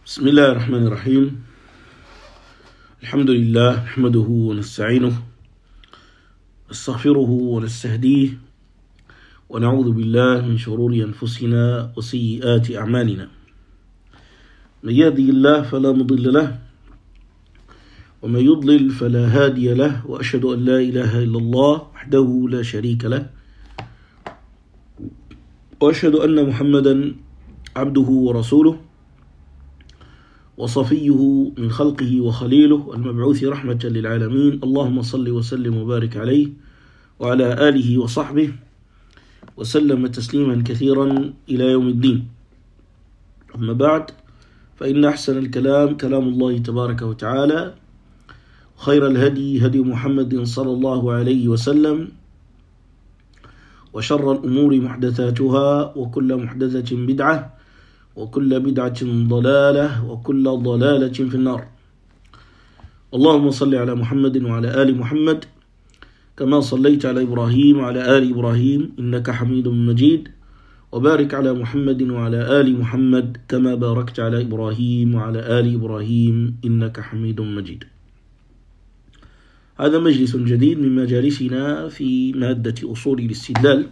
بسم الله الرحمن الرحيم. الحمد لله نحمده ونستعينه نستغفره ونستهديه ونعوذ بالله من شرور أنفسنا وسيئات أعمالنا. من يهدي الله فلا مضل له ومن يضلل فلا هادي له، وأشهد أن لا إله إلا الله وحده لا شريك له، وأشهد أن محمدا عبده ورسوله وصفيه من خلقه وخليله المبعوث رحمة للعالمين. اللهم صل وسلم وبارك عليه وعلى آله وصحبه وسلم تسليما كثيرا إلى يوم الدين. أما بعد، فإن أحسن الكلام كلام الله تبارك وتعالى، خير الهدي هدي محمد صلى الله عليه وسلم، وشر الأمور محدثاتها، وكل محدثة بدعة، وكل بدعة ضلالة، وكل ضلالة في النار. اللهم صل على محمد وعلى آل محمد كما صليت على إبراهيم وعلى آل إبراهيم إنك حميد مجيد، وبارك على محمد وعلى آل محمد كما باركت على إبراهيم وعلى آل إبراهيم إنك حميد مجيد. هذا مجلس جديد من مجالسنا في مادة أصول الاستدلال،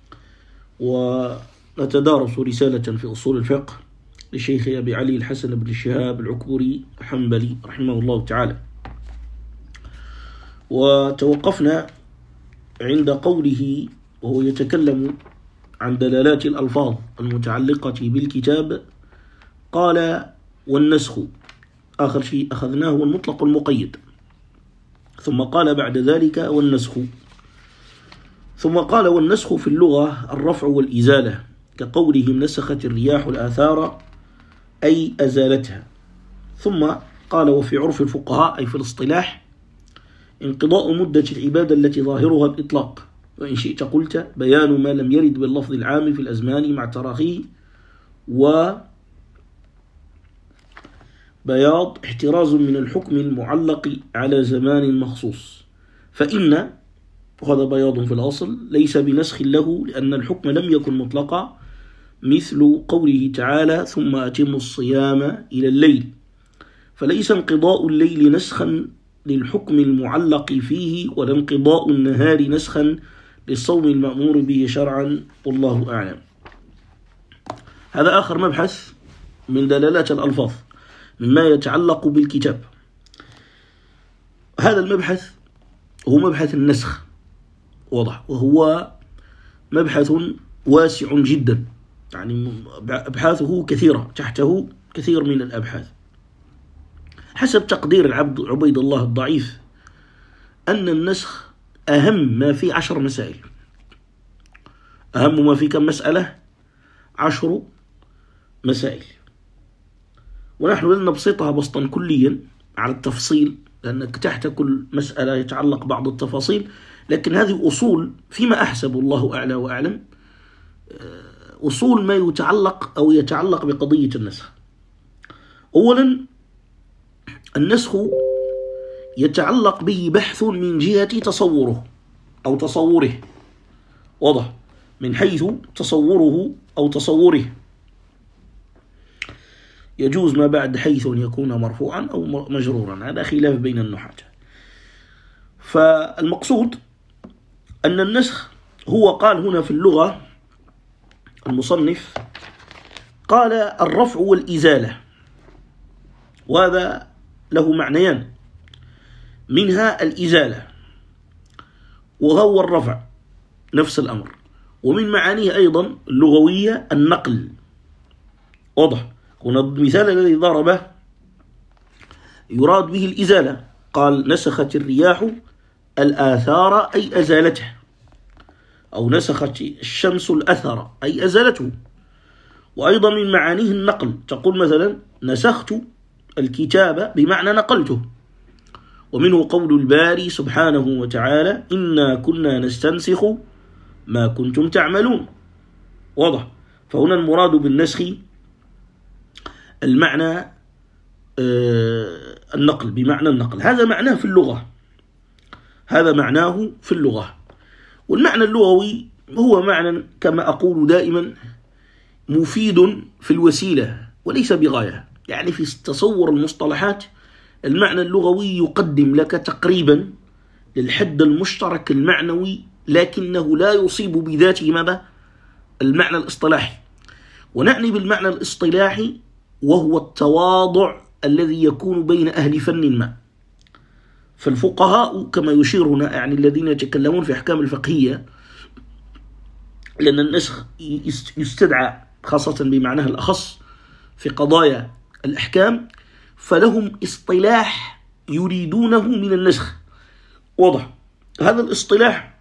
ونتدارس رسالة في أصول الفقه لشيخ أبي علي الحسن بن الشهاب العكبري الحنبلي رحمه الله تعالى. وتوقفنا عند قوله وهو يتكلم عن دلالات الألفاظ المتعلقة بالكتاب، قال: والنسخ. آخر شيء أخذناه هو المطلق والمقيد، ثم قال بعد ذلك والنسخ، ثم قال: والنسخ في اللغة الرفع والإزالة، كقولهم نسخت الرياح الآثار أي أزالتها. ثم قال: وفي عرف الفقهاء أي في الاصطلاح انقضاء مدة العبادة التي ظاهرها الإطلاق، وإن شئت قلت بيان ما لم يرد باللفظ العام في الأزمان مع تراخيه، وبياض احتراز من الحكم المعلق على زمان مخصوص، فإن وهذا بياض في الأصل ليس بنسخ له، لأن الحكم لم يكن مطلقا، مثل قوله تعالى: ثم أتموا الصيام إلى الليل، فليس انقضاء الليل نسخا للحكم المعلق فيه، ولا انقضاء النهار نسخا للصوم المأمور به شرعا، والله أعلم. هذا آخر مبحث من دلالات الألفاظ مما يتعلق بالكتاب. هذا المبحث هو مبحث النسخ، واضح، وهو مبحث واسع جدا، يعني أبحاثه كثيرة، تحته كثير من الأبحاث. حسب تقدير العبد عبيد الله الضعيف أن النسخ أهم ما في 10 مسائل. أهم ما في كم مسألة؟ 10 مسائل. ونحن لن نبسطها بسطا كليا على التفصيل، لأنك تحت كل مسألة يتعلق بعض التفاصيل، لكن هذه أصول فيما أحسب، الله أعلى وأعلم، أصول ما يتعلق أو يتعلق بقضية النسخ. أولا، النسخ يتعلق به بحث من جهة تصوره أو تصوره، واضح، من حيث تصوره أو تصوره. يجوز ما بعد حيث أن يكون مرفوعا أو مجرورا، هذا خلاف بين النحاة. فالمقصود أن النسخ هو، قال هنا في اللغة المصنف، قال الرفع والإزالة، وهذا له معنيان، منها الإزالة وهو الرفع نفس الأمر، ومن معانيه أيضا اللغوية النقل، واضح. هنا المثال الذي ضربه يراد به الإزالة، قال نسخت الرياح الآثار أي أزالته، أو نسخت الشمس الأثر أي أزالته. وأيضا من معانيه النقل، تقول مثلا نسخت الكتاب بمعنى نقلته. ومنه قول الباري سبحانه وتعالى: إنا كنا نستنسخ ما كنتم تعملون، واضح. فهنا المراد بالنسخ المعنى النقل، بمعنى النقل، هذا معناه في اللغة، هذا معناه في اللغة. والمعنى اللغوي هو معنى كما أقول دائما مفيد في الوسيلة وليس بغاية، يعني في تصور المصطلحات المعنى اللغوي يقدم لك تقريبا للحد المشترك المعنوي، لكنه لا يصيب بذاته ماذا؟ المعنى الاصطلاحي. ونعني بالمعنى الاصطلاحي وهو التواضع الذي يكون بين أهل فن ما. فالفقهاء كما يشيرنا يعني الذين يتكلمون في أحكام الفقهية، لأن النسخ يستدعى خاصة بمعناها الأخص في قضايا الأحكام، فلهم اصطلاح يريدونه من النسخ. واضح؟ هذا الاصطلاح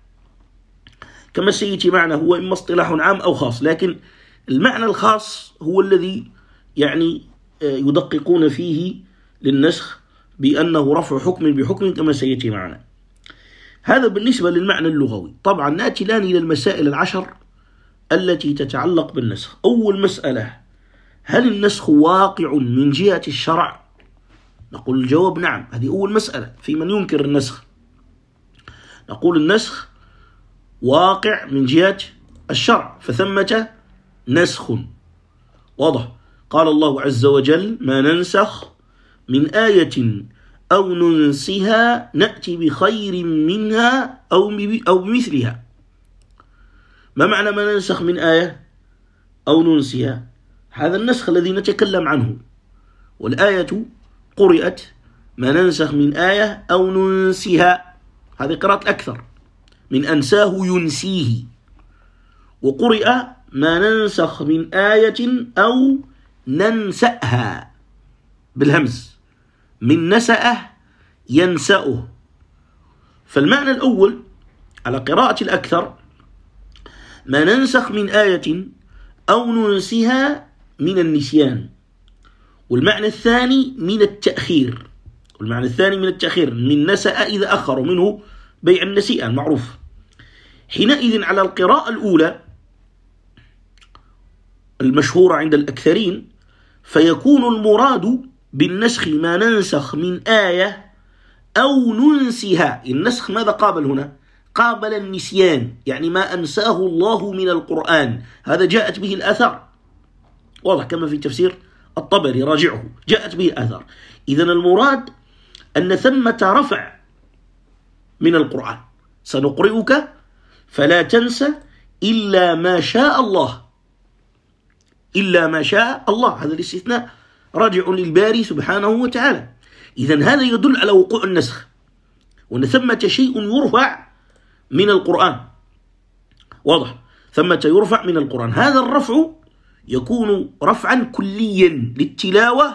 كما سيأتي معنا هو إما اصطلاح عام أو خاص، لكن المعنى الخاص هو الذي يعني يدققون فيه للنسخ بأنه رفع حكم بحكم كما سيأتي معنا. هذا بالنسبة للمعنى اللغوي. طبعا نأتي الآن إلى المسائل العشر التي تتعلق بالنسخ. أول مسألة: هل النسخ واقع من جهة الشرع؟ نقول الجواب نعم. هذه أول مسألة في من ينكر النسخ. نقول النسخ واقع من جهة الشرع، فثمة نسخ. واضح؟ قال الله عز وجل: ما ننسخ من آية أو ننسها نأتي بخير منها أو بمثلها. ما معنى ما ننسخ من آية أو ننسها؟ هذا النسخ الذي نتكلم عنه، والآية قرئت ما ننسخ من آية أو ننسها، هذه قراءة الأكثر من أنساه ينسيه. وقرئ ما ننسخ من آية أو ننسأها بالهمز، من نسأه ينسأه. فالمعنى الأول على قراءة الأكثر ما ننسخ من آية أو ننسها من النسيان. والمعنى الثاني من التأخير، من نسأ إذا أخر، منه بيع النسيئة المعروف. حينئذ على القراءة الأولى المشهورة عند الأكثرين فيكون المراد بالنسخ ما ننسخ من آية أو ننسها. النسخ ماذا قابل هنا؟ قابل النسيان، يعني ما أنساه الله من القرآن، هذا جاءت به الآثار. واضح؟ كما في تفسير الطبري، راجعه، جاءت به الآثار. إذن المراد أن ثمة رفع من القرآن: سنقرئك فلا تنسى إلا ما شاء الله. إلا ما شاء الله، هذا الاستثناء راجع للباري سبحانه وتعالى. إذن هذا يدل على وقوع النسخ، وأن ثمة شيء يرفع من القرآن. واضح؟ ثمة يرفع من القرآن. هذا الرفع يكون رفعا كليا للتلاوة،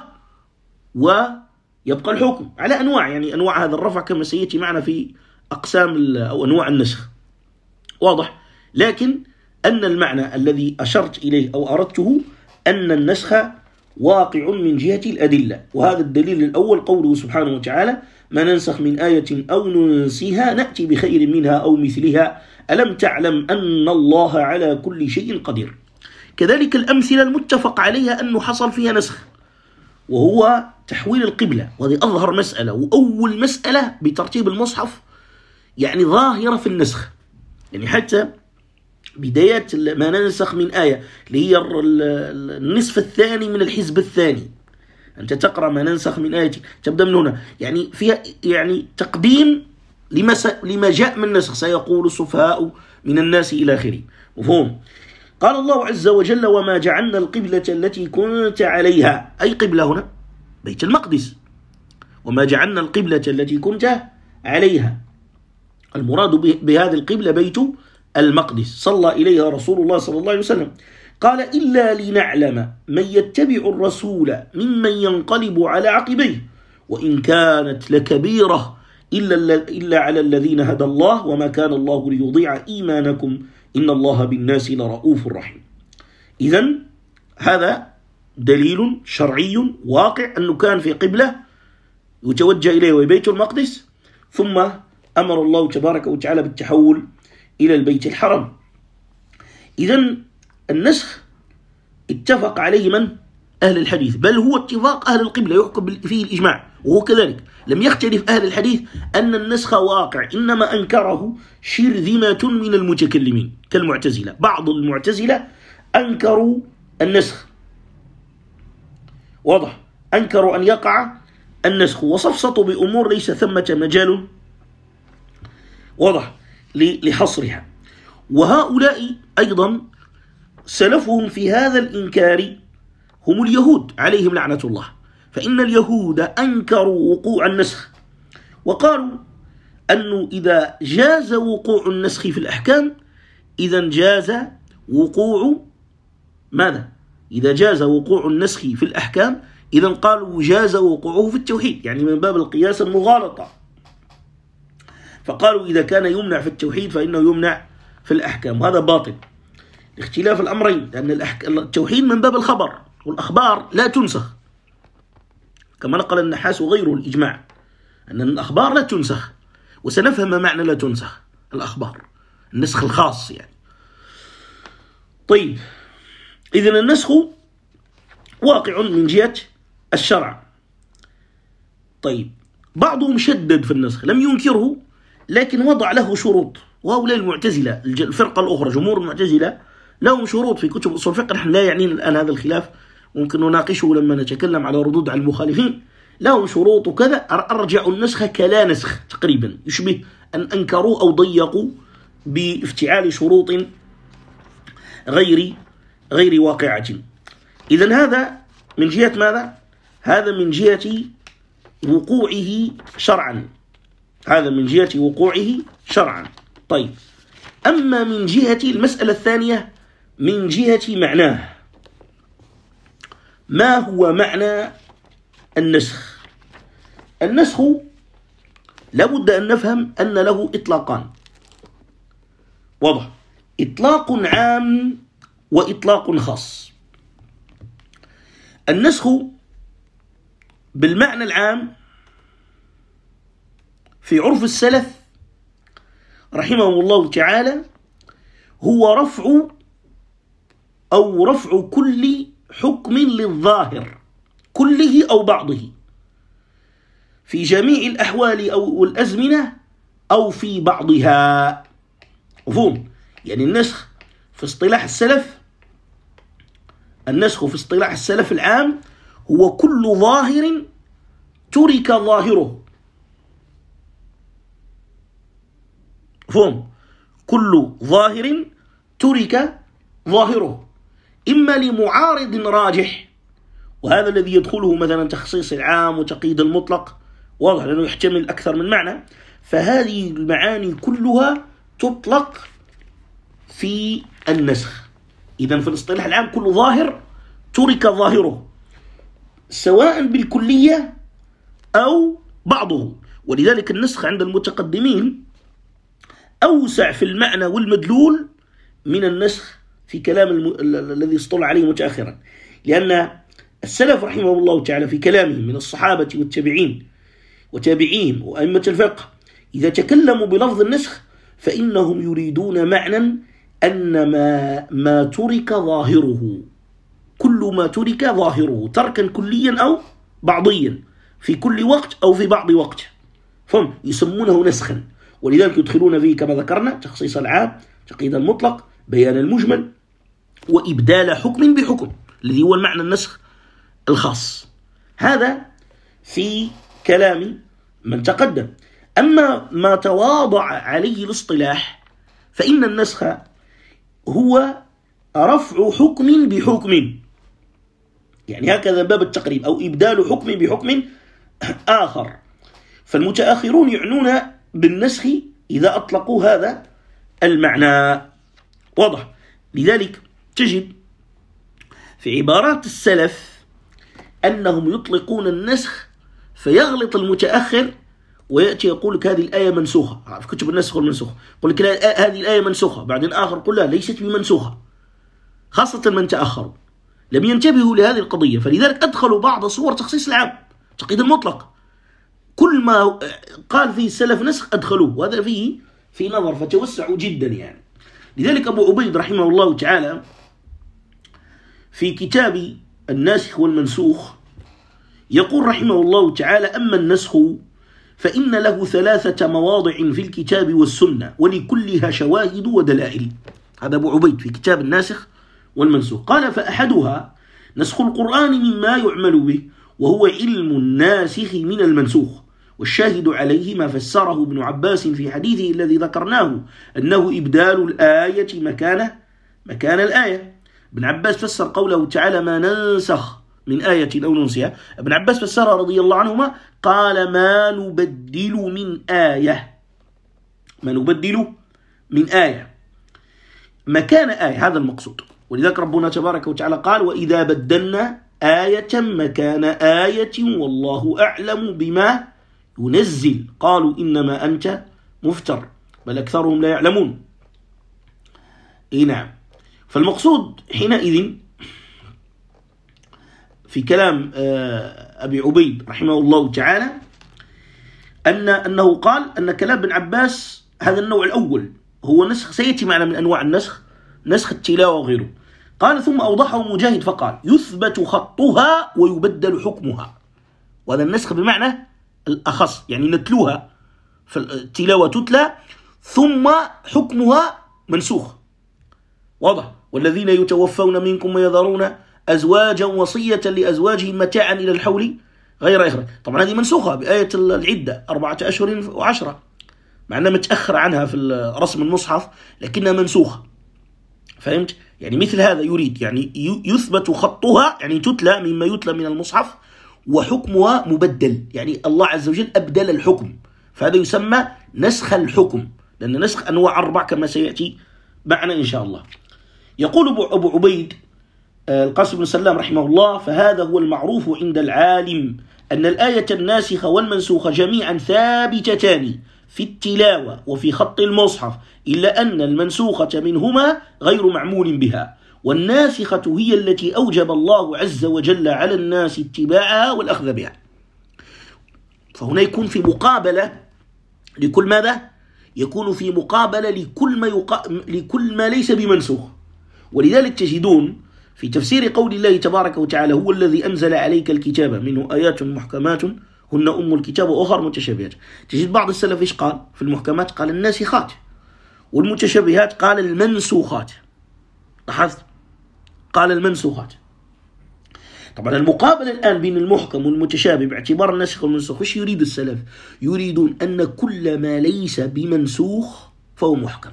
ويبقى الحكم على أنواع، يعني أنواع هذا الرفع كما سيأتي معنا في أقسام أو أنواع النسخ. واضح؟ لكن أن المعنى الذي أشرت إليه أو أردته أن النسخ واقع من جهة الأدلة. وهذا الدليل الأول قوله سبحانه وتعالى: ما ننسخ من آية أو ننسها نأتي بخير منها أو مثلها ألم تعلم أن الله على كل شيء قدير. كذلك الأمثلة المتفق عليها أنه حصل فيها نسخ، وهو تحويل القبلة، وهذه أظهر مسألة وأول مسألة بترتيب المصحف يعني ظاهرة في النسخ. يعني حتى بداية ما ننسخ من آية اللي هي النصف الثاني من الحزب الثاني، أنت تقرأ ما ننسخ من آية تبدأ من هنا، يعني فيها يعني تقديم لما جاء من النسخ: سيقول السفهاء من الناس إلى آخره. مفهوم؟ قال الله عز وجل: وما جعلنا القبلة التي كنت عليها، أي قبلة هنا بيت المقدس. وما جعلنا القبلة التي كنت عليها، المراد بهذه القبلة بيت المقدس صلى إليها رسول الله صلى الله عليه وسلم. قال: إلا لنعلم من يتبع الرسول ممن ينقلب على عقبيه وإن كانت لكبيرة إلا على الذين هدى الله وما كان الله ليضيع إيمانكم إن الله بالناس لرؤوف رحيم. إذن هذا دليل شرعي واقع أنه كان في قبلة يتوجه إليه وبيت المقدس، ثم أمر الله تبارك وتعالى بالتحول إلى البيت الحرام. إذن النسخ اتفق عليه من؟ أهل الحديث، بل هو اتفاق أهل القبلة يحكم فيه الإجماع. وهو كذلك لم يختلف أهل الحديث أن النسخ واقع، إنما أنكره شرذمة من المتكلمين كالمعتزلة. بعض المعتزلة أنكروا النسخ. واضح؟ أنكروا أن يقع النسخ وصفصطوا بأمور ليس ثمة مجال واضح لحصرها. وهؤلاء أيضا سلفهم في هذا الإنكار هم اليهود عليهم لعنة الله، فإن اليهود أنكروا وقوع النسخ وقالوا أنه إذا جاز وقوع النسخ في الأحكام إذا جاز وقوع ماذا؟ إذا جاز وقوع النسخ في الأحكام إذا قالوا جاز وقوعه في التوحيد، يعني من باب القياس المغالطة. فقالوا إذا كان يمنع في التوحيد فإنه يمنع في الأحكام، وهذا باطل لاختلاف الأمرين، لأن التوحيد من باب الخبر والأخبار لا تنسخ، كما نقل النحاس وغيره الإجماع أن الأخبار لا تنسخ، وسنفهم ما معنى لا تنسخ الأخبار، النسخ الخاص يعني. طيب، إذن النسخ واقع من جهة الشرع. طيب، بعضهم شدد في النسخ لم ينكره لكن وضع له شروط، وهؤلاء المعتزلة الفرقة الأخرى جمهور المعتزلة لهم شروط في كتب أصول الفقه، نحن لا يعنينا الآن هذا الخلاف، ممكن نناقشه لما نتكلم على ردود على المخالفين. لهم شروط وكذا، أرجعوا النسخ كلا نسخ تقريبا، يشبه أن أنكروا أو ضيقوا بافتعال شروط غير واقعة. إذن هذا من جهة ماذا؟ هذا من جهة وقوعه شرعا، هذا من جهة وقوعه شرعا. طيب، أما من جهة المسألة الثانية من جهة معناه، ما هو معنى النسخ؟ النسخ لابد أن نفهم أن له إطلاقان، واضح، إطلاق عام وإطلاق خاص. النسخ بالمعنى العام في عرف السلف رحمه الله تعالى هو رفع كل حكم للظاهر كله أو بعضه في جميع الأحوال أو الأزمنة أو في بعضها. مفهوم؟ يعني النسخ في اصطلاح السلف العام هو كل ظاهر ترك ظاهره. مفهوم؟ كل ظاهر ترك ظاهره إما لمعارض راجح، وهذا الذي يدخله مثلا تخصيص العام وتقييد المطلق، واضح لأنه يحتمل أكثر من معنى، فهذه المعاني كلها تطلق في النسخ. إذن في الاصطلاح العام كل ظاهر ترك ظاهره سواء بالكلية أو بعضه، ولذلك النسخ عند المتقدمين أوسع في المعنى والمدلول من النسخ في كلام الذي اصطلع عليه متأخرا، لأن السلف رحمه الله تعالى في كلامهم من الصحابة والتابعين وتابعيهم وأئمة الفقه إذا تكلموا بلفظ النسخ فإنهم يريدون معنى أن ما ترك ظاهره، كل ما ترك ظاهره تركا كليا أو بعضيا في كل وقت أو في بعض وقت، فهم يسمونه نسخا. ولذلك يدخلون فيه كما ذكرنا تخصيص العام، تقييد المطلق، بيان المجمل، وإبدال حكم بحكم الذي هو المعنى النسخ الخاص. هذا في كلام من تقدم. أما ما تواضع عليه الاصطلاح فإن النسخ هو رفع حكم بحكم، يعني هكذا باب التقريب، أو إبدال حكم بحكم آخر. فالمتأخرون يعنون بالنسخ إذا أطلقوا هذا المعنى، واضح. لذلك تجد في عبارات السلف أنهم يطلقون النسخ فيغلط المتأخر ويأتي يقول لك هذه الآية منسوخة في كتب النسخ والمنسوخ، يقول لك هذه الآية منسوخة، بعدين آخر يقول لا ليست بمنسوخة، خاصة من تأخروا لم ينتبهوا لهذه القضية. فلذلك أدخلوا بعض صور تخصيص العام، تقييد المطلق، كل ما قال فيه السلف نسخ أدخلوه، وهذا فيه في نظر، فتوسعوا جدا يعني. لذلك أبو عبيد رحمه الله تعالى في كتاب الناسخ والمنسوخ يقول رحمه الله تعالى: أما النسخ فإن له 3 مواضع في الكتاب والسنة ولكلها شواهد ودلائل. هذا أبو عبيد في كتاب الناسخ والمنسوخ. قال: فأحدها نسخ القرآن مما يعمل به وهو علم الناسخ من المنسوخ. والشاهد عليه ما فسره ابن عباس في حديثه الذي ذكرناه أنه إبدال الآية مكان الآية. ابن عباس فسر قوله تعالى ما ننسخ من آية أو ننسها، ابن عباس فسرها رضي الله عنهما قال ما نبدل من آية، ما نبدل من آية مكان آية، هذا المقصود. ولذلك ربنا تبارك وتعالى قال وإذا بدلنا آية مكان آية والله أعلم بما ينزل قالوا إنما أنت مفتر بل أكثرهم لا يعلمون. نعم. فالمقصود حينئذ في كلام أبي عبيد رحمه الله تعالى أنه قال أن كلام ابن عباس هذا النوع الأول هو نسخ، سيأتي معنا من أنواع النسخ، نسخ التلاوة وغيره. قال ثم أوضحه مجاهد فقال يثبت خطها ويبدل حكمها، وهذا النسخ بمعنى الأخص، يعني نتلوها فالتلاوة تتلى ثم حكمها منسوخ، واضح. والذين يتوفون منكم ويذرون أزواجا وصية لأزواجهم متاعا إلى الحول غير إخراج. طبعا هذه منسوخة بآية العدة 4 أشهر و10، مع أنها متأخر عنها في رسم المصحف لكنها منسوخة. فهمت؟ يعني مثل هذا يريد، يعني يثبت خطها يعني تتلى مما يتلى من المصحف وحكمها مبدل، يعني الله عز وجل أبدل الحكم، فهذا يسمى نسخ الحكم، لأن نسخ أنواع 4 كما سيأتي معنا إن شاء الله. يقول أبو عبيد القاسم بن سلام رحمه الله فهذا هو المعروف عند العالم أن الآية الناسخة والمنسوخة جميعا ثابتتان في التلاوة وفي خط المصحف، إلا أن المنسوخة منهما غير معمول بها، والناسخة هي التي أوجب الله عز وجل على الناس اتباعها والأخذ بها. فهنا يكون في مقابلة لكل ماذا؟ يكون في مقابلة لكل ما ليس بمنسوخ. ولذلك تجدون في تفسير قول الله تبارك وتعالى هو الذي أنزل عليك الكتاب منه آيات محكمات هن أم الكتاب وأخر متشابهات، تجد بعض السلف إيش قال في المحكمات؟ قال الناسخات، والمتشابهات قال المنسوخات. لاحظت؟ قال المنسوخات. طبعا المقابلة الآن بين المحكم والمتشابه باعتبار الناسخ والمنسوخ، ايش يريد السلف؟ يريدون أن كل ما ليس بمنسوخ فهو محكم.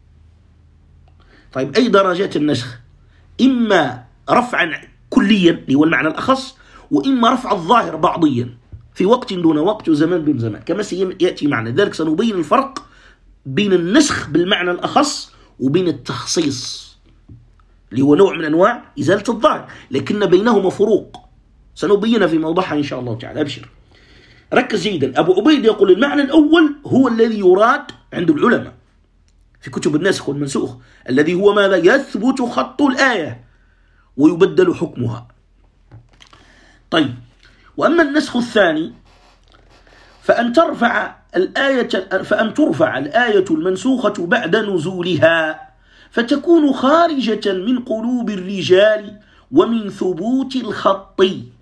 طيب أي درجات النسخ؟ إما رفعا كليا اللي هو المعنى الأخص، وإما رفع الظاهر بعضيا في وقت دون وقت وزمان دون زمان كما سيأتي معنا. ذلك سنبين الفرق بين النسخ بالمعنى الأخص وبين التخصيص اللي هو نوع من أنواع إزالة الظاهر، لكن بينهما فروق سنبينها في موضوعها إن شاء الله تعالى. أبشر، ركز جيدا. أبو عبيد يقول المعنى الأول هو الذي يراد عند العلماء في كتب الناسخ والمنسوخ، الذي هو ماذا؟ يثبت خط الآية ويبدل حكمها. طيب، وأما النسخ الثاني فأن ترفع الآية المنسوخة بعد نزولها فتكون خارجة من قلوب الرجال ومن ثبوت الخط.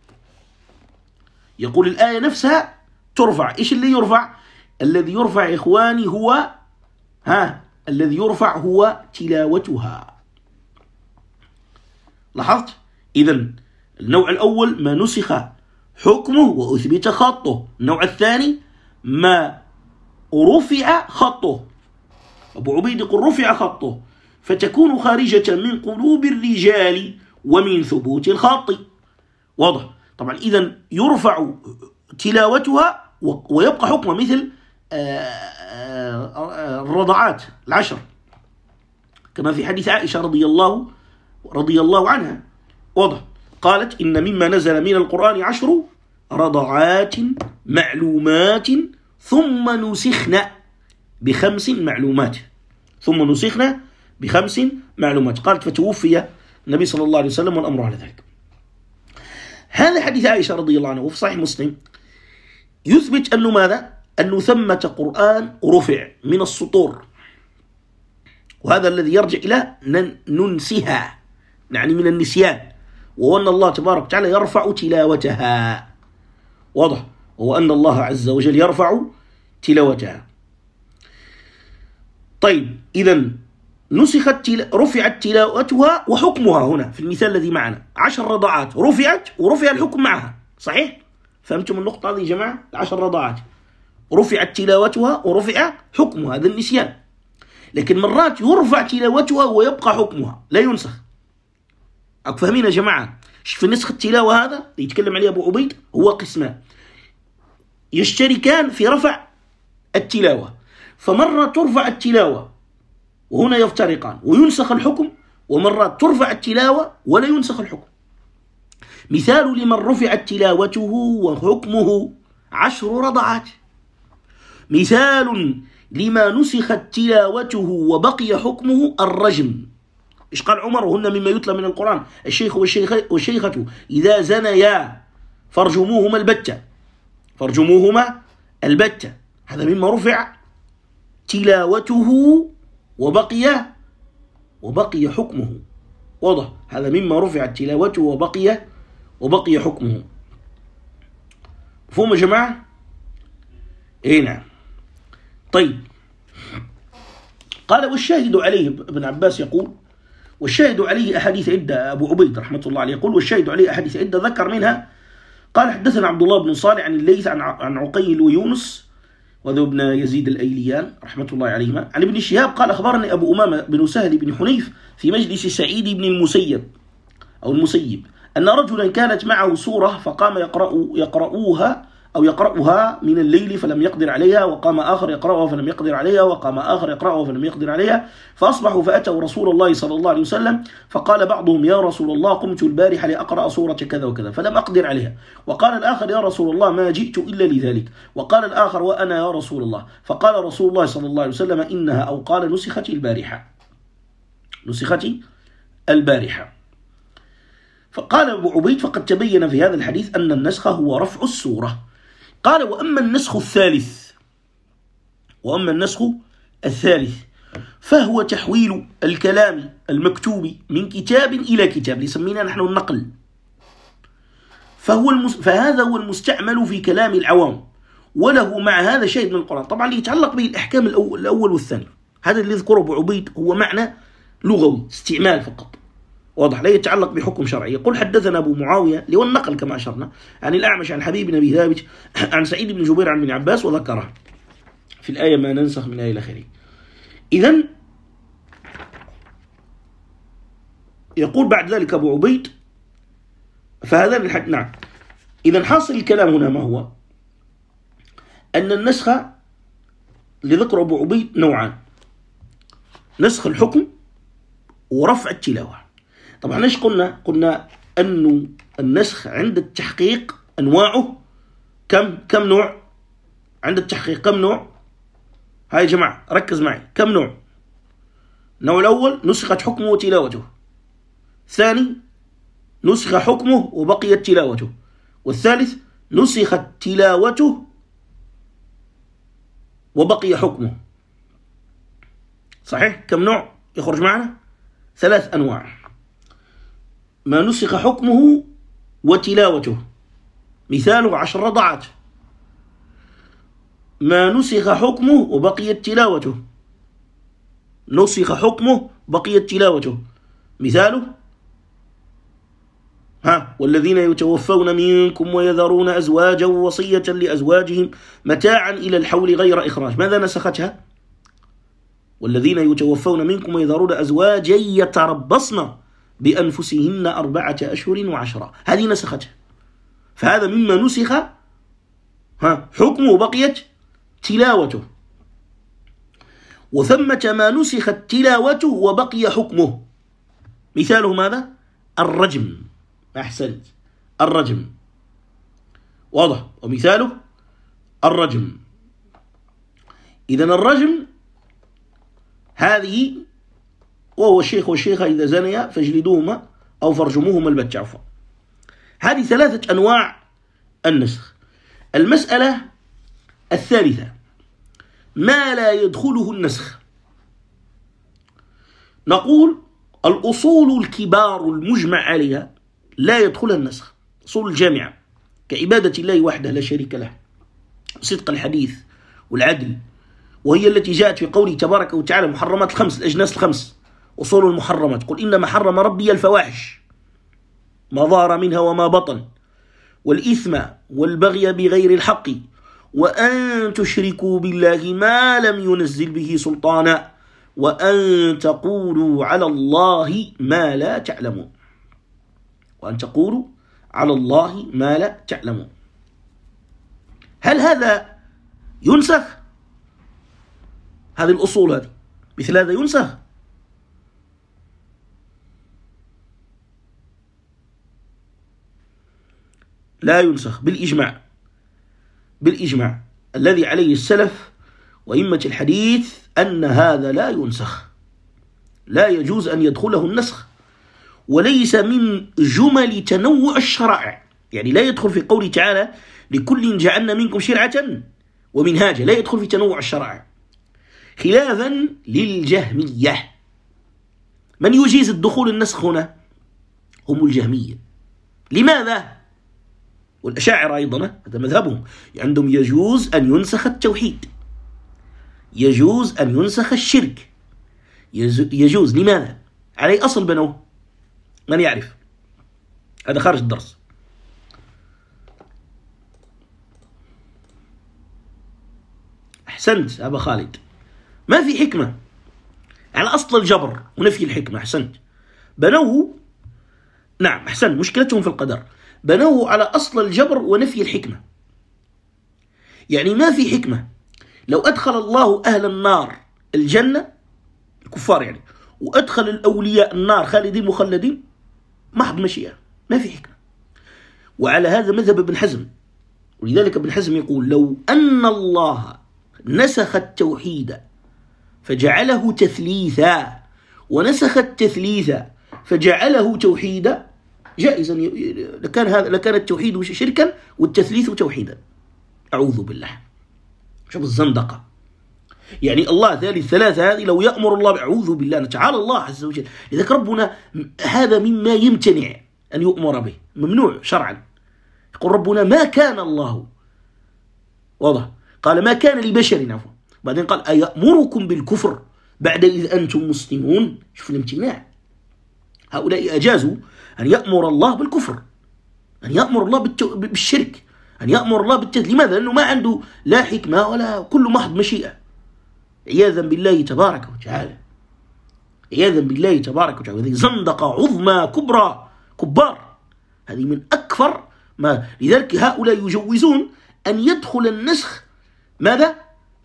يقول الآية نفسها ترفع. إيش اللي يرفع؟ الذي يرفع إخواني هو الذي يرفع هو تلاوتها. لاحظت؟ إذن النوع الأول ما نسخ حكمه وأثبت خطه، النوع الثاني ما رفع خطه. أبو عبيد يقول رفع خطه فتكون خارجة من قلوب الرجال ومن ثبوت الخط. واضح؟ طبعا إذن يرفع تلاوتها ويبقى حكمه مثل الرضعات 10 كما في حديث عائشة رضي الله عنها. واضح؟ قالت إن مما نزل من القرآن 10 رضعات معلومات ثم نسخنا ب5 معلومات، ثم نسخنا ب5 معلومات. قالت فتوفي النبي صلى الله عليه وسلم والأمر على ذلك. هذا حديث عائشة رضي الله عنها وفي صحيح مسلم يثبت أنه ماذا؟ أنه ثمة قرآن رفع من السطور، وهذا الذي يرجع إلى ننسها، يعني من النسيان، وأن الله تبارك وتعالى يرفع تلاوتها. واضح؟ وأن الله عز وجل يرفع تلاوتها. طيب، إذن رفعت تلاوتها وحكمها هنا في المثال الذي معنا 10 رضعات رفعت ورفع الحكم معها، صحيح؟ فهمتم النقطة هذه يا جماعة؟ 10 رضاعات رفعت تلاوتها ورفع حكمها، هذا النسيان. لكن مرات يرفع تلاوتها ويبقى حكمها لا ينسخ. فاهمين يا جماعة؟ في نسخ التلاوة هذا اللي يتكلم عليه أبو عبيد هو قسمان يشتركان في رفع التلاوة، فمرة ترفع التلاوة وهنا يفترقان وينسخ الحكم، ومرات ترفع التلاوة ولا ينسخ الحكم. مثال لمن رفعت تلاوته وحكمه 10 رضعات. مثال لما نسخت تلاوته وبقي حكمه الرجم. إيش قال عمر؟ وهن مما يتلى من القرآن: الشيخ والشيخة إذا زنيا فارجموهما البتة، فارجموهما البتة. هذا مما رفع تلاوته وبقي حكمه. واضح؟ هذا مما رفعت تلاوته وبقي حكمه. مفهوم يا جماعة؟ اي نعم. طيب، قال والشاهد عليه، ابن عباس يقول والشاهد عليه أحاديث عدة. أبو عبيد رحمة الله عليه يقول والشاهد عليه أحاديث عدة، ذكر منها قال حدثنا عبد الله بن صالح عن الليث عن عقيل ويونس وذو ابن يزيد الأيليان رحمة الله عليهما عن ابن شهاب قال أخبرني أبو أمامة بن سهل بن حنيف في مجلس سعيد بن المسيب أن رجلا كانت معه سورة فقام يقرأها من الليل فلم يقدر عليها، وقام آخر يقرأها فلم يقدر عليها، وقام آخر يقرأها فلم يقدر عليها، فأصبحوا فأتوا رسول الله صلى الله عليه وسلم فقال بعضهم: يا رسول الله، قمت البارحة لأقرأ سورة كذا وكذا فلم أقدر عليها. وقال الآخر: يا رسول الله، ما جئت إلا لذلك. وقال الآخر: وأنا يا رسول الله. فقال رسول الله صلى الله عليه وسلم: إنها أو قال نسخت البارحة. فقال أبو عبيد: فقد تبين في هذا الحديث أن النسخ هو رفع السورة. قال: وأما النسخ الثالث فهو تحويل الكلام المكتوب من كتاب إلى كتاب، يسمينا نحن النقل. فهذا هو المستعمل في كلام العوام، وله مع هذا شيء من القرآن. طبعا يتعلق به الأحكام الأول والثاني. هذا اللي يذكره أبو عبيد هو معنى لغوي، استعمال فقط، واضح، لا يتعلق بحكم شرعي. يقول حدثنا أبو معاوية اللي هو النقل كما أشرنا عن الأعمش عن حبيب بن أبي ثابت عن سعيد بن جبير عن ابن عباس وذكره في الآية ما ننسخ من آية إلى آخره. إذن يقول بعد ذلك أبو عبيد فهذا الحد. نعم. إذن حاصل الكلام هنا ما هو؟ أن النسخ لذكر أبو عبيد نوعان: نسخ الحكم ورفع التلاوة. طبعا ليش قلنا أنه النسخ عند التحقيق أنواعه كم نوع؟ عند التحقيق كم نوع؟ هاي يا جماعة ركز معي، كم نوع؟ النوع الأول نسخت حكمه وتلاوته، الثاني نسخ حكمه وبقيت تلاوته، والثالث نسخت تلاوته وبقي حكمه. صحيح؟ كم نوع يخرج معنا؟ 3 أنواع. ما نسخ حكمه وتلاوته مثاله 10 رضعات. ما نسخ حكمه وبقيت تلاوته، نسخ حكمه بقيت تلاوته مثاله والذين يتوفون منكم ويذرون أزواجا وصية لأزواجهم متاعا إلى الحول غير إخراج. ماذا نسختها؟ والذين يتوفون منكم ويذرون أزواجا يتربصن بأنفسهن 4 أشهر و10. هذه نسختها. فهذا مما نسخ حكمه بقيت تلاوته. وثمة ما نسخت تلاوته وبقي حكمه مثاله ماذا؟ الرجم. أحسنت، الرجم، واضح، ومثاله الرجم. إذن الرجم هذه وهو الشيخ والشيخة إذا زنيا فاجلدوهما أو فارجموهما البتة. عفوا. هذه 3 أنواع النسخ. المسألة الثالثة ما لا يدخله النسخ. نقول الأصول الكبار المجمع عليها لا يدخلها النسخ، أصول الجامعة كعبادة الله وحده لا شريك له، صدق الحديث والعدل، وهي التي جاءت في قوله تبارك وتعالى محرمات ال5 الأجناس ال5 أصول المحرمات. قل إنما حرم ربي الفواحش ما ظهر منها وما بطن والإثم والبغي بغير الحق وأن تشركوا بالله ما لم ينزل به سلطانا وأن تقولوا على الله ما لا تعلمون. وأن تقولوا على الله ما لا تعلمون. هل هذا ينسخ؟ هذه الأصول هذه مثل هذا ينسخ؟ لا ينسخ بالإجماع. بالإجماع الذي عليه السلف وإمة الحديث أن هذا لا ينسخ، لا يجوز أن يدخله النسخ، وليس من جمل تنوع الشرائع. يعني لا يدخل في قوله تعالى لكل جعلنا منكم شرعة ومنهاجا، لا يدخل في تنوع الشرائع، خلافا للجهمية. من يجيز الدخول النسخ هنا هم الجهمية. لماذا؟ والأشاعرة أيضا هذا مذهبهم، عندهم يجوز أن ينسخ التوحيد، يجوز أن ينسخ الشرك، يجوز. لماذا؟ على أصل بنوه؟ من يعرف؟ هذا خارج الدرس. أحسنت أبا خالد، ما في حكمة على أصل الجبر ونفي الحكمة. أحسنت، بنوه، نعم أحسنت، مشكلتهم في القدر، بنوه على أصل الجبر ونفي الحكمة. يعني ما في حكمة لو أدخل الله أهل النار الجنة الكفار يعني، وأدخل الأولياء النار خالدين مخلدين، محض مشيئة، ما في حكمة. وعلى هذا مذهب ابن حزم. ولذلك ابن حزم يقول لو أن الله نسخ التوحيد فجعله تثليثا ونسخ التثليث فجعله توحيدا جائزا، لكان التوحيد شركا والتثليث توحيدا. أعوذ بالله، شوف الزندقة. يعني الله ثالث ثلاثة هذه لو يأمر الله، أعوذ بالله، تعالى الله عز وجل. لذلك ربنا هذا مما يمتنع أن يؤمر به، ممنوع شرعا. يقول ربنا ما كان الله، واضح، قال ما كان لبشر، عفوا، بعدين قال أيأمركم بالكفر بعد إذ أنتم مسلمون. شوف الامتناع. هؤلاء أجازوا أن يأمر الله بالكفر، أن يأمر الله بالشرك، أن يأمر الله بالتثليث. لماذا؟ لأنه ما عنده لا حكمة ولا، كل محض مشيئة، عياذا بالله تبارك وتعالى، عياذا بالله تبارك وتعالى. هذه زندقة عظمى كبرى كبار، هذه من أكثر ما. لذلك هؤلاء يجوزون أن يدخل النسخ ماذا؟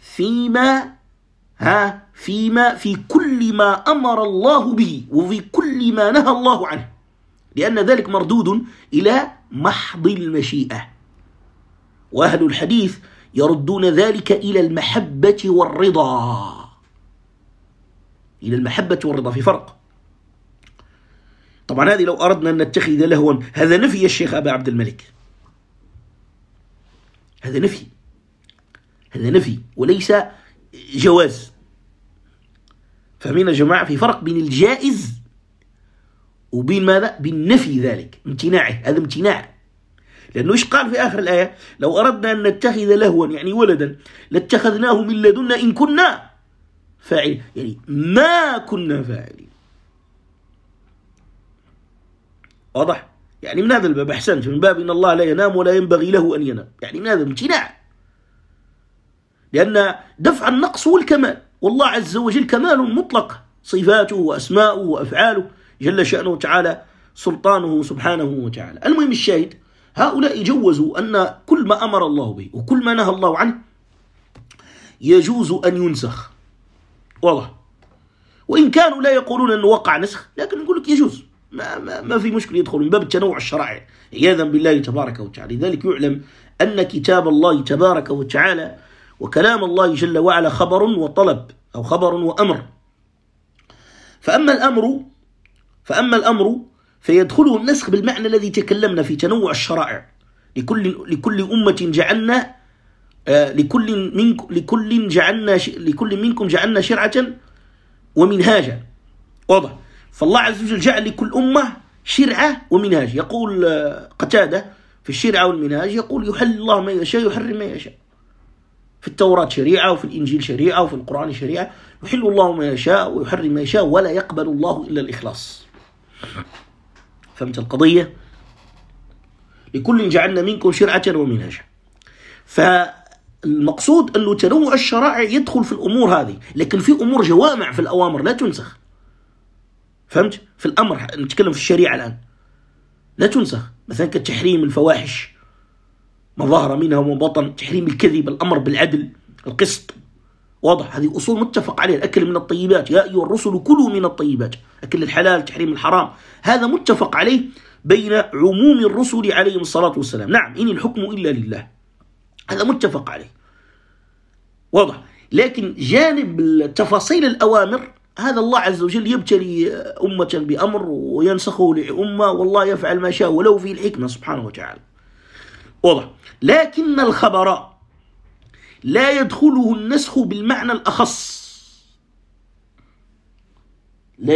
في كل ما أمر الله به وفي كل ما نهى الله عنه، لأن ذلك مردود إلى محض المشيئة. وأهل الحديث يردون ذلك إلى المحبة والرضا، إلى المحبة والرضا، في فرق. طبعا هذه لو أردنا أن نتخذ لهوا، هذا نفي الشيخ أبا عبد الملك، هذا نفي، هذا نفي وليس جواز. فاهمين يا جماعة؟ في فرق بين الجائز وبين ماذا؟ بالنفي، ذلك امتناعه، هذا امتناع. لأنه إيش قال في آخر الآية؟ لو أردنا أن نتخذ لهوا يعني ولدا لاتخذناه من لدنا إن كنا فاعلين، يعني ما كنا فاعلين. واضح؟ يعني من هذا الباب. أحسنت، من باب إن الله لا ينام ولا ينبغي له أن ينام، يعني من هذا امتناع، لأن دفع النقص والكمال، والله عز وجل كمال مطلق، صفاته وأسماؤه وأفعاله جل شأنه وتعالى، سلطانه سبحانه وتعالى. المهم الشاهد، هؤلاء جوزوا أن كل ما أمر الله به وكل ما نهى الله عنه يجوز أن ينسخ. واضح؟ وإن كانوا لا يقولون أنه وقع نسخ، لكن نقول لك يجوز، ما في مشكلة، يدخل من باب التنوع الشرعي عياذا بالله تبارك وتعالى. لذلك يعلم أن كتاب الله تبارك وتعالى وكلام الله جل وعلا خبر وطلب، أو خبر وأمر. فأما الأمر فيدخله النسخ بالمعنى الذي تكلمنا في تنوع الشرائع. لكل أمة جعلنا لكل منكم جعلنا شرعة ومنهاجا. واضح؟ فالله عز وجل جعل لكل أمة شرعة ومنهاج. يقول قتادة في الشرعة والمنهاج، يقول يحل الله ما يشاء يحرم ما يشاء. في التوراة شريعة، وفي الإنجيل شريعة، وفي القرآن شريعة. يحل الله ما يشاء ويحرم ما يشاء، ولا يقبل الله إلا الإخلاص. فهمت القضية؟ لكل جعلنا منكم شرعة ومنهاجا. فالمقصود أنه تنوع الشرائع يدخل في الأمور هذه، لكن في أمور جوامع في الأوامر لا تنسخ. فهمت؟ في الأمر نتكلم في الشريعة الآن لا تنسخ، مثلا كتحريم الفواحش ما ظهر منها وما بطن، تحريم الكذب، الأمر بالعدل، القسط، واضح؟ هذه أصول متفق عليها. الأكل من الطيبات، يا أيها الرسل كلوا من الطيبات، أكل الحلال، تحريم الحرام، هذا متفق عليه بين عموم الرسل عليهم الصلاة والسلام. نعم، إن الحكم إلا لله، هذا متفق عليه، واضح. لكن جانب تفاصيل الأوامر هذا الله عز وجل يبتلي أمة بأمر وينسخه لأمة، والله يفعل ما شاء ولو فيه الحكمة سبحانه وتعالى، واضح. لكن الخبر لا يدخله النسخ بالمعنى الأخص، لا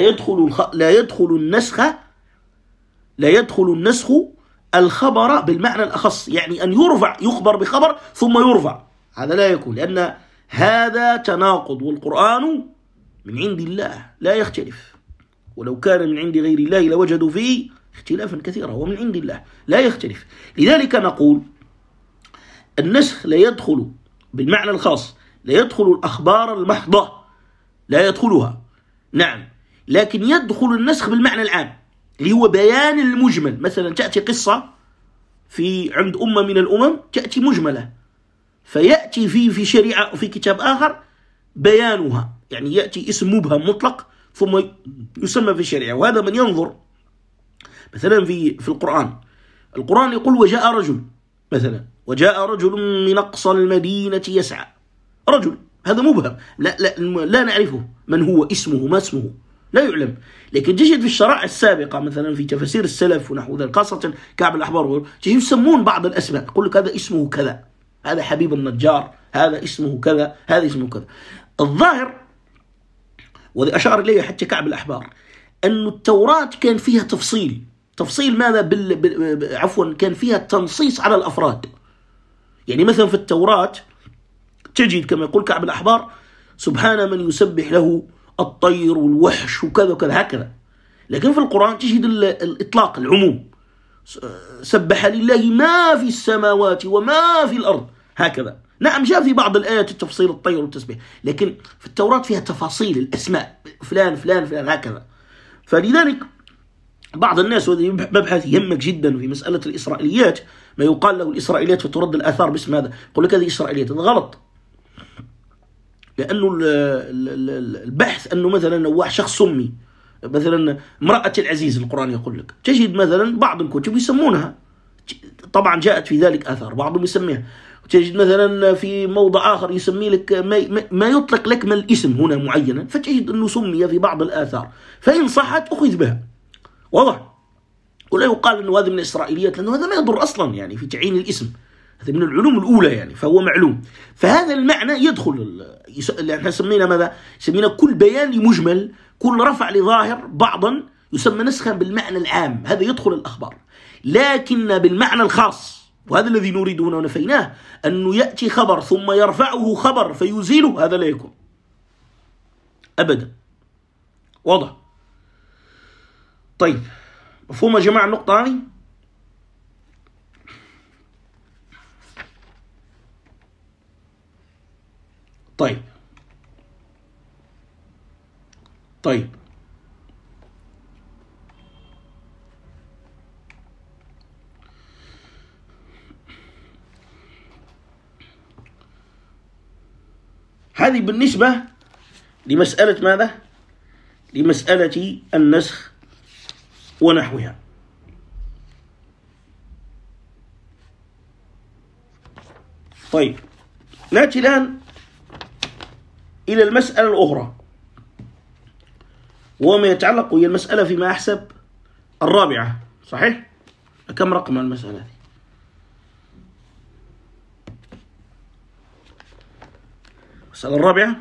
يدخل النسخ الخبر بالمعنى الأخص، يعني أن يخبر بخبر ثم يرفع، هذا لا يكون، لأن هذا تناقض، والقرآن من عند الله لا يختلف، ولو كان من عند غير الله لوجدوا فيه اختلافا كثيرا، ومن عند الله لا يختلف. لذلك نقول النسخ لا يدخل بالمعنى الخاص، لا يدخل الأخبار المحضة، لا يدخلها، نعم، لكن يدخل النسخ بالمعنى العام اللي هو بيان المجمل. مثلا تأتي قصة عند أمة من الأمم تأتي مجملة، فيأتي في شريعة وفي كتاب آخر بيانها، يعني يأتي اسم مبهم مطلق ثم يسمى في الشريعة. وهذا من ينظر مثلا في القرآن يقول وجاء رجل، مثلا وجاء رجل من أقصى المدينة يسعى، رجل، هذا مبهم، لا نعرفه من هو، اسمه ما اسمه لا يعلم. لكن تجد في الشرائع السابقة مثلا في تفاسير السلف ونحو ذلك، خاصة كعب الأحبار، تجد يسمون بعض الأسماء، يقول لك هذا اسمه كذا، هذا حبيب النجار، هذا اسمه كذا، هذا اسمه كذا. الظاهر وذي أشار إليه حتى كعب الأحبار أن التوراة كان فيها تفصيل ماذا كان فيها تنصيص على الأفراد. يعني مثلا في التوراة تجد كما يقول كعب الأحبار سبحان من يسبح له الطير والوحش وكذا وكذا هكذا. لكن في القرآن تجد الإطلاق، العموم، سبح لله ما في السماوات وما في الأرض هكذا. نعم جاء في بعض الآيات التفصيل الطير والتسبيح، لكن في التوراة فيها تفاصيل الأسماء، فلان فلان فلان هكذا. فلذلك بعض الناس، وهذا مبحث يهمك جدا في مسألة الإسرائيليات، ما يقال له الإسرائيليات فترد الآثار باسم هذا، يقول لك هذه إسرائيليات، هذا غلط. لأنه البحث أنه مثلا واحد شخص سمي، مثلا امرأة العزيز، القرآن يقول لك، تجد مثلا بعض الكتب يسمونها، طبعا جاءت في ذلك آثار، بعضهم يسميها، تجد مثلا في موضع آخر يسمي لك ما يطلق لك من الاسم هنا معينا، فتجد أنه سمي في بعض الآثار، فإن صحت أخذ بها، واضح. ولا يقال أنه هذا من الإسرائيليات، لأنه هذا ما يضر أصلا يعني في تعيين الاسم، هذا من العلوم الأولى يعني، فهو معلوم. فهذا المعنى يدخل اللي احنا سمينا ماذا؟ سمينا كل بيان لمجمل، كل رفع لظاهر بعضا يسمى نسخا بالمعنى العام، هذا يدخل الأخبار. لكن بالمعنى الخاص، وهذا الذي نريد هنا ونفيناه، أنه يأتي خبر ثم يرفعه خبر فيزيله، هذا لا يكون أبدا، واضح. طيب مفهوم يا جماعة النقطة هذه؟ طيب هذه بالنسبة لمسألة ماذا؟ لمسألة النسخ ونحوها. طيب نأتي الآن إلى المسألة الأخرى، وما يتعلق هي المسألة فيما أحسب الرابعة، صحيح؟ كم رقم المسألة هذه؟ المسألة الرابعة.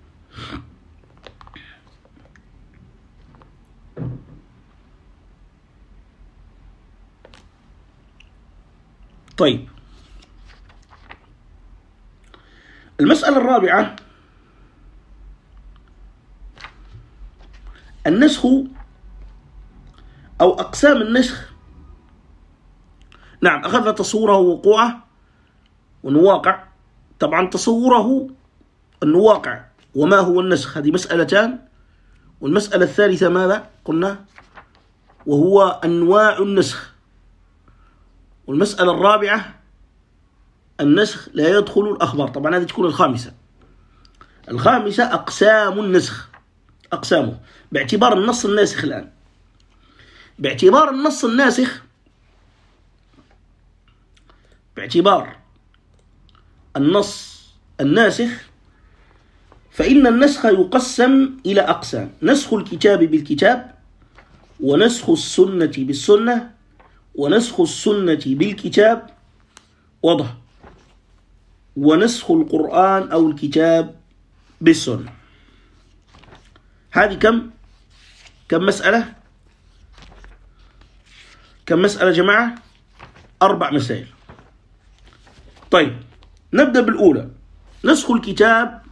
طيب المسألة الرابعة، النسخ أو أقسام النسخ نعم، أخذ تصوره ووقوعه وأنه واقع. طبعا تصوره أنه واقع وما هو النسخ هذه مسألتان. والمسألة الثالثة ماذا قلنا؟ وهو أنواع النسخ. والمسألة الرابعة النسخ لا يدخل الأخبار. طبعا هذه تكون الخامسة. الخامسة أقسام النسخ، أقسامه باعتبار النص الناسخ. الآن باعتبار النص الناسخ، باعتبار النص الناسخ، فإن النسخ يقسم إلى أقسام: نسخ الكتاب بالكتاب، ونسخ السنة بالسنة، ونسخ السنة بالكتاب، واضح، ونسخ القرآن أو الكتاب بالسنة. هذه كم مسألة؟ كم مسألة جماعة؟ 4 مسائل. طيب نبدأ بالأولى، نسخ الكتاب.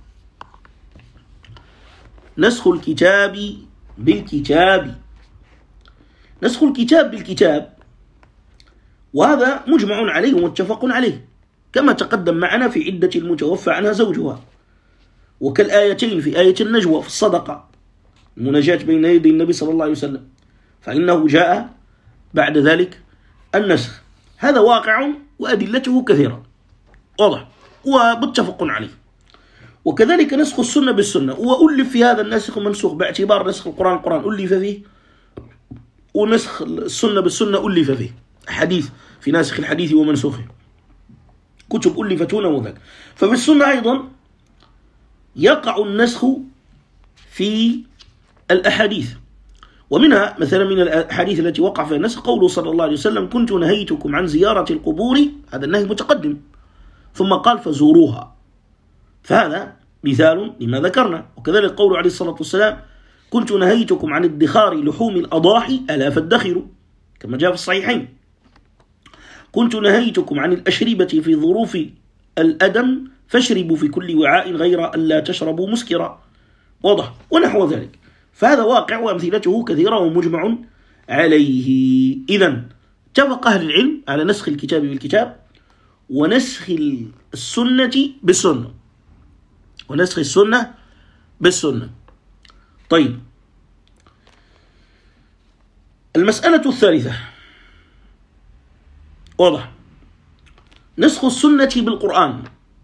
نسخ الكتاب بالكتاب. نسخ الكتاب بالكتاب، وهذا مجمع عليه ومتفق عليه كما تقدم معنا في عدة المتوفى عنها زوجها، وكالآيتين في آية النجوى في الصدقة، المناجاة بين يدي النبي صلى الله عليه وسلم، فإنه جاء بعد ذلك النسخ. هذا واقع وأدلته كثيرة، واضح ومتفق عليه. وكذلك نسخ السنة بالسنة، وألف في هذا الناسخ ومنسوخ باعتبار نسخ القرآن ألف فيه، ونسخ السنة بالسنة ألف فيه، حديث في ناسخ الحديث ومنسوخه، كتب ألفت هنا وذاك. ففي السنة أيضا يقع النسخ في الأحاديث، ومنها مثلا من الأحاديث التي وقع فيها النسخ قوله صلى الله عليه وسلم: كنت نهيتكم عن زيارة القبور. هذا النهي متقدم، ثم قال: فزوروها. فهذا مثال لما ذكرنا. وكذلك قوله عليه الصلاة والسلام: كنت نهيتكم عن ادخار لحوم الأضاحي ألا فادخروا، كما جاء في الصحيحين. كنت نهيتكم عن الأشربة في ظروف الأدم فاشربوا في كل وعاء غير أن لا تشربوا مسكرا، واضح، ونحو ذلك. فهذا واقع وأمثلته كثيرة ومجمع عليه. إذن اتفق أهل العلم على نسخ الكتاب بالكتاب، ونسخ السنة بالسنة، ونسخ السنة بالسنة. طيب المسألة الثالثة، واضح، نسخ السنة بالقرآن.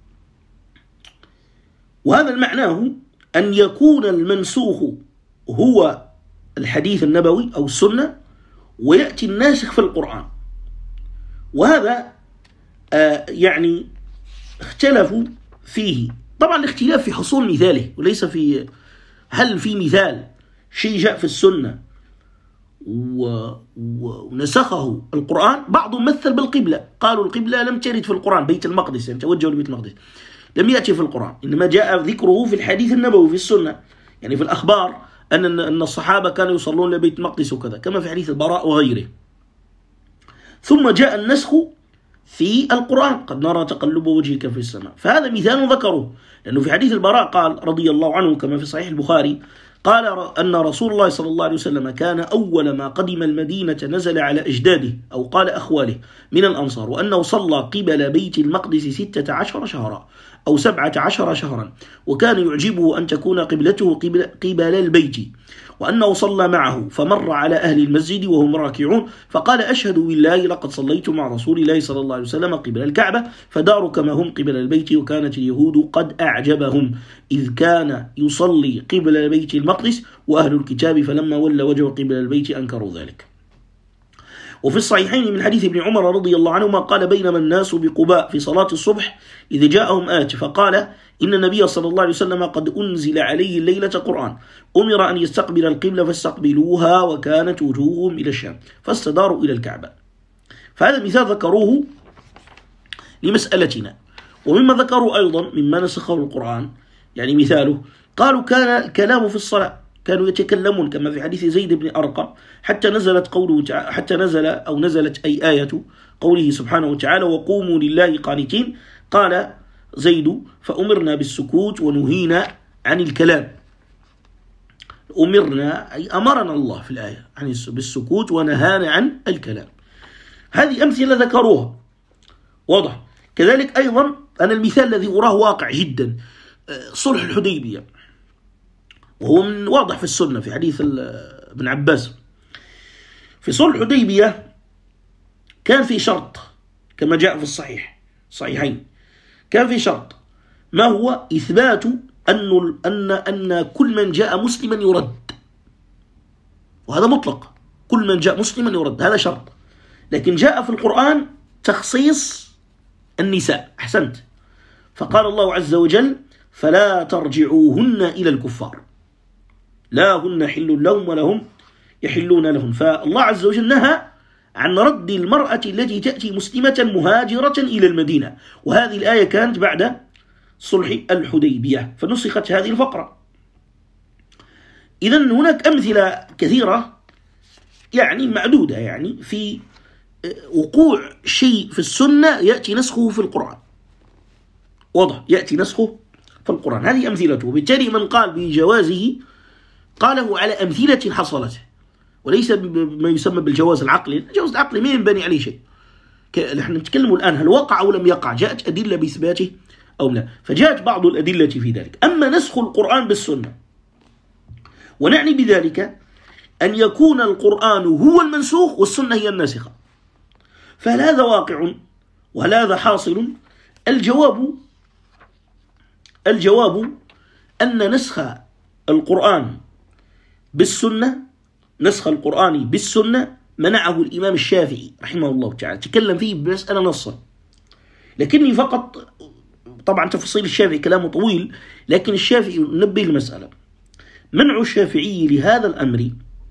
وهذا معناه أن يكون المنسوخ هو الحديث النبوي أو السنة، ويأتي الناسخ في القرآن. وهذا يعني اختلفوا فيه. طبعا الاختلاف في حصول مثاله، وليس في هل في مثال شيء جاء في السنة ونسخه القرآن. بعضهم مثل بالقبلة، قالوا القبلة لم ترد في القرآن، بيت المقدس يعني توجهوا لبيت المقدس لم يأتي في القرآن، إنما جاء ذكره في الحديث النبوي في السنة، يعني في الأخبار أن الصحابة كانوا يصلون لبيت المقدس وكذا، كما في حديث البراء وغيره. ثم جاء النسخ في القرآن: قد نرى تقلب وجهك في السماء. فهذا مثال ذكره، لأنه في حديث البراء قال رضي الله عنه كما في صحيح البخاري، قال أن رسول الله صلى الله عليه وسلم كان أول ما قدم المدينة نزل على أجداده أو قال أخواله من الأنصار، وأنه صلى قبل بيت المقدس 16 شهرا أو 17 شهرا، وكان يعجبه أن تكون قبلته قبل البيت، وأنه صلى معه فمر على أهل المسجد وهم راكعون فقال: أشهد بالله لقد صليت مع رسول الله صلى الله عليه وسلم قبل الكعبة، فداروا كما هم قبل البيت. وكانت اليهود قد أعجبهم إذ كان يصلي قبل بيت المقدس، وأهل الكتاب فلما ولى وجهه قبل البيت أنكروا ذلك. وفي الصحيحين من حديث ابن عمر رضي الله عنهما قال: بينما الناس بقباء في صلاة الصبح إذ جاءهم آت فقال: إن النبي صلى الله عليه وسلم قد أنزل عليه الليلة قرآن، أمر أن يستقبل القبلة فاستقبلوها، وكانت وجوههم إلى الشام فاستداروا إلى الكعبة. فهذا مثال ذكروه لمسألتنا. ومما ذكروا أيضا مما نسخه القرآن، يعني مثاله، قالوا كان الكلام في الصلاة، كانوا يتكلمون كما في حديث زيد بن أرقم، حتى نزلت أي آية قوله سبحانه وتعالى: وقوموا لله قانتين. قال زيد: فأمرنا بالسكوت ونهينا عن الكلام. أمرنا أي أمرنا الله في الآية بالسكوت ونهانا عن الكلام. هذه أمثلة ذكروها، واضح. كذلك أيضا أنا المثال الذي أراه واقع جدا صلح الحديبية، وهو من واضح في السنة في حديث ابن عباس. في صلح الحديبية كان في شرط كما جاء في الصحيحين، كان في شرط، ما هو؟ إثبات أن كل من جاء مسلما يرد، وهذا مطلق، كل من جاء مسلما يرد، هذا شرط. لكن جاء في القرآن تخصيص النساء، أحسنت، فقال الله عز وجل: فلا ترجعوهن إلى الكفار، لا هن حل لهم ولا هم يحلون لهم. فالله عز وجل نهى عن رد المرأة التي تأتي مسلمة مهاجرة إلى المدينة، وهذه الآية كانت بعد صلح الحديبية فنسخت هذه الفقرة. إذن هناك أمثلة كثيرة يعني معدودة، يعني في وقوع شيء في السنة يأتي نسخه في القرآن، واضح، يأتي نسخه في القرآن، هذه أمثلته. وبالتالي من قال بجوازه قاله على أمثلة حصلت، وليس ما يسمى بالجواز العقلي. الجواز العقلي ما ينبني عليه شيء. نحن نتكلم الآن هل وقع أو لم يقع، جاءت أدلة بإثباته أو لا، فجاءت بعض الأدلة في ذلك. أما نسخ القرآن بالسنة، ونعني بذلك أن يكون القرآن هو المنسوخ والسنة هي الناسخة، فهل هذا واقع وهل هذا حاصل؟ الجواب أن نسخ القرآن بالسنة، نسخ القرآن بالسنة منعه الإمام الشافعي رحمه الله تعالى، تكلم فيه بمسألة نصا، لكني فقط طبعا تفصيل الشافعي كلامه طويل، لكن الشافعي نبه المسألة. منع الشافعي لهذا الأمر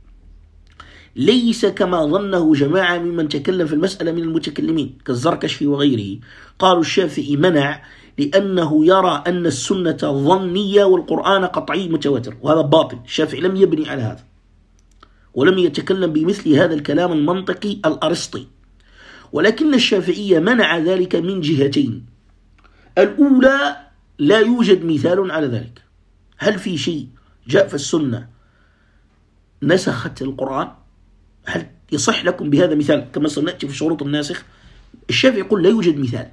ليس كما ظنه جماعة ممن تكلم في المسألة من المتكلمين كالزركشي وغيره. قالوا الشافعي منع لأنه يرى أن السنة ظنية والقرآن قطعي متواتر، وهذا باطل. الشافعي لم يبني على هذا، ولم يتكلم بمثل هذا الكلام المنطقي الأرسطي، ولكن الشافعية منع ذلك من جهتين. الأولى، لا يوجد مثال على ذلك. هل في شيء جاء في السنة نسخت القرآن؟ هل يصح لكم بهذا مثال كما سنأتي في شروط الناسخ؟ الشافعي يقول لا يوجد مثال،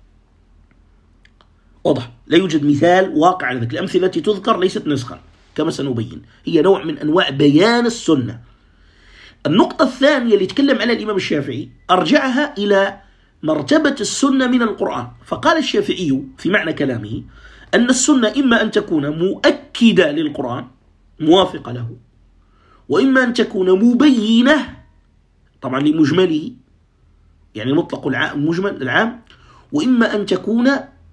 واضح، لا يوجد مثال واقع على ذلك. الأمثلة التي تذكر ليست نسخا كما سنبين، هي نوع من أنواع بيان السنة. النقطة الثانية اللي يتكلم عليها الإمام الشافعي أرجعها إلى مرتبة السنة من القرآن، فقال الشافعي في معنى كلامه أن السنة إما أن تكون مؤكدة للقرآن موافقة له، وإما أن تكون مبينة طبعا لمجمله، يعني مطلق مجمل العام، وإما أن تكون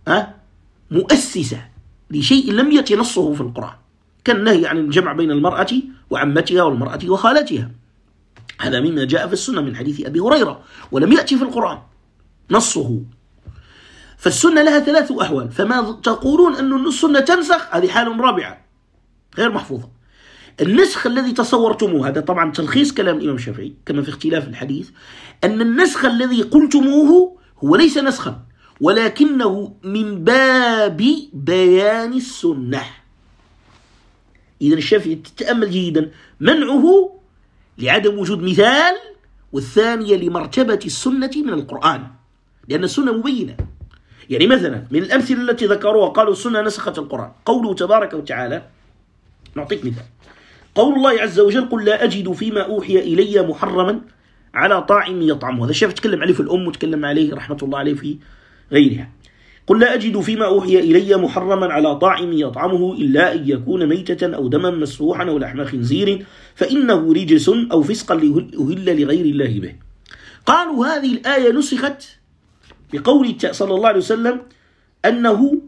مؤسسة لشيء لم يأتي نصه في القرآن، كالنهي عن الجمع بين المرأة وعمتها والمرأة وخالتها، هذا مما جاء في السنة من حديث أبي هريرة ولم يأتي في القرآن نصه. فالسنة لها ثلاث أحوال، فما تقولون أن السنة تنسخ هذه حال رابعة غير محفوظة. النسخ الذي تصورتموه، هذا طبعا تلخيص كلام الإمام الشافعي كما في اختلاف الحديث، أن النسخ الذي قلتموه هو ليس نسخا، ولكنه من باب بيان السنة. إذن الشافعي تتأمل جيدا، منعه لعدم وجود مثال، والثانية لمرتبة السنة من القرآن، لأن السنة مبينة. يعني مثلا من الأمثلة التي ذكروها قالوا السنة نسخت القرآن، قوله تبارك وتعالى، نعطيك مثال، قول الله عز وجل: قل لا أجد فيما أوحي إلي محرما على طاعم يطعمه. هذا الشيخ تكلم عليه في الأم وتكلم عليه رحمة الله عليه في غيرها. قل لا أجد فيما أوحي إلي محرما على طاعم يطعمه إلا أن يكون ميتة أو دما مسفوحا أو لحم خنزير فإنه رجس أو فسقا أهل لغير الله به. قالوا هذه الآية نسخت بقول صلى الله عليه وسلم أنه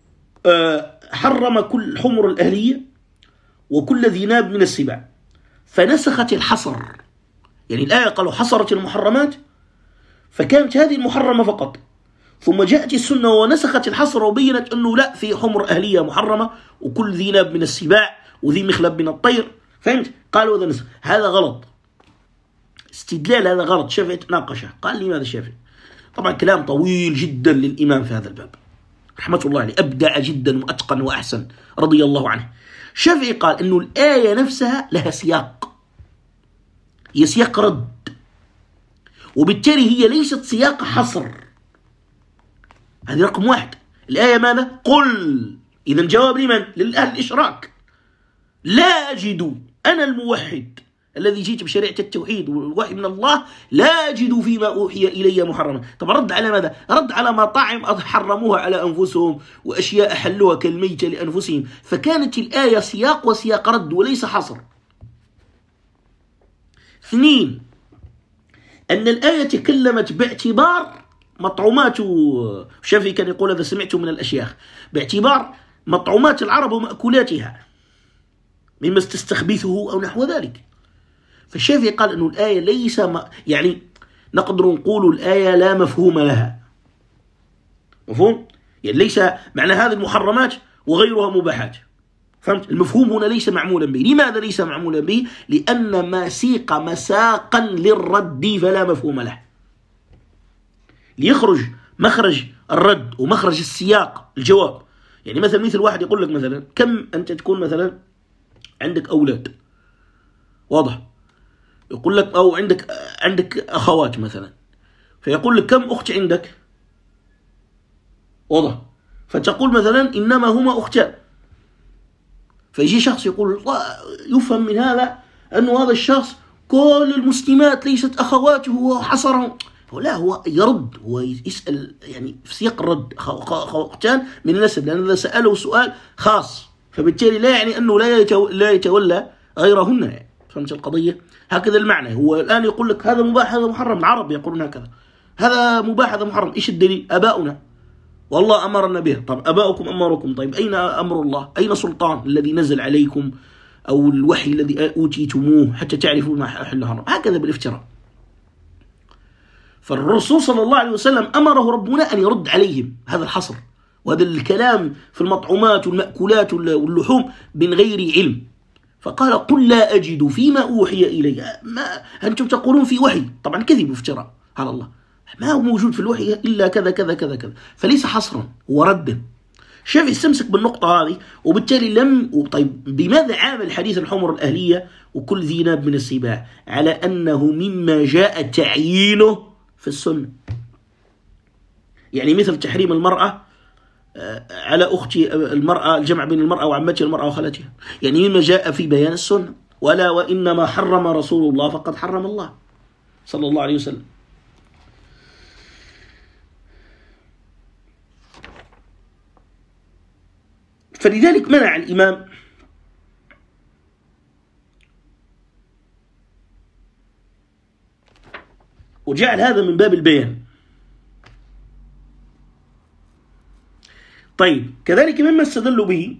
حرم كل حمر الأهلية وكل ذي ناب من السباع، فنسخت الحصر. يعني الآية قالوا حصرت المحرمات فكانت هذه المحرمة فقط، ثم جاءت السنة ونسخت الحصر وبينت أنه لا، في حمر أهلية محرمة وكل ذي ناب من السباع وذي مخلب من الطير، فهمت؟ قالوا هذا نسخ. هذا غلط، استدلال هذا غلط. الشافعي تناقشه، قال لماذا الشافعي؟ طبعا كلام طويل جدا للإمام في هذا الباب رحمة الله عليه، أبدع جدا وأتقن وأحسن رضي الله عنه. الشافعي قال أنه الآية نفسها لها سياق، هي سياق رد، وبالتالي هي ليست سياق حصر. هذه رقم واحد. الآية ماذا؟ قل. إذا جواب لمن؟ للأهل الإشراك. لا أجد، أنا الموحد الذي جئت بشريعة التوحيد والوحي من الله، لا أجد فيما أوحي إلي محرما. طب رد على ماذا؟ رد على مطاعم حرموها على أنفسهم وأشياء أحلوها كالميتة لأنفسهم. فكانت الآية سياق وسياق رد وليس حصر. اثنين، أن الآية تكلمت باعتبار مطعومات، الشافعي كان يقول هذا سمعته من الأشياخ، باعتبار مطعومات العرب ومأكولاتها مما تستخبثه أو نحو ذلك. فالشافعي قال أنه الآية ليس يعني نقدر نقول الآية لا مفهوم لها. مفهوم؟ يعني ليس معنى هذه المحرمات وغيرها مباحات. فهمت؟ المفهوم هنا ليس معمولا به. لماذا ليس معمولا به؟ لأن ما سيق مساقا للرد فلا مفهوم له. ليخرج مخرج الرد ومخرج السياق الجواب. يعني مثل واحد يقول لك مثلا كم أنت تكون مثلا عندك أولاد، واضح؟ يقول لك أو عندك أخوات مثلا، فيقول لك كم أخت عندك؟ واضح؟ فتقول مثلا إنما هما أختان. فيجي شخص يقول يفهم من هذا أنه هذا الشخص كل المسلمات ليست أخواته وحصرهم. لا، هو يرد، هو يسأل يعني في سياق الرد أختان من النسب، لأن إذا سأله سؤال خاص فبالتالي لا يعني أنه لا يتولى غيرهن يعني. فهمت القضية؟ هكذا المعنى. هو الآن يقول لك هذا مباح هذا محرم. العرب يقولون هكذا، هذا مباح هذا محرم. إيش الدليل؟ أباؤنا والله أمرنا به. طب أباؤكم أمركم، طيب أين أمر الله؟ أين سلطان الذي نزل عليكم أو الوحي الذي أوتيتموه حتى تعرفوا ما حل حرم؟ هكذا بالافتراء. فالرسول صلى الله عليه وسلم أمره ربنا أن يرد عليهم هذا الحصر وهذا الكلام في المطعومات والمأكولات واللحوم من غير علم. فقال قل لا أجد فيما أوحي إلي. ما أنتم تقولون في وحي، طبعا كذب وافتراء على الله، ما هو موجود في الوحي إلا كذا كذا كذا كذا. فليس حصرا، هو ردا. الشافعي استمسك بالنقطة هذه، وبالتالي طيب بماذا عامل الحديث الحمر الأهلية وكل ذي ناب من السباع؟ على أنه مما جاء تعيينه في السنة. يعني مثل تحريم المرأة على أخت المرأة، الجمع بين المرأة وعمتها المرأة وخالتها، يعني مما جاء في بيان السنة. ولا وإنما حرم رسول الله فقد حرم الله صلى الله عليه وسلم. فلذلك منع الإمام وجعل هذا من باب البيان. طيب كذلك مما استدلوا به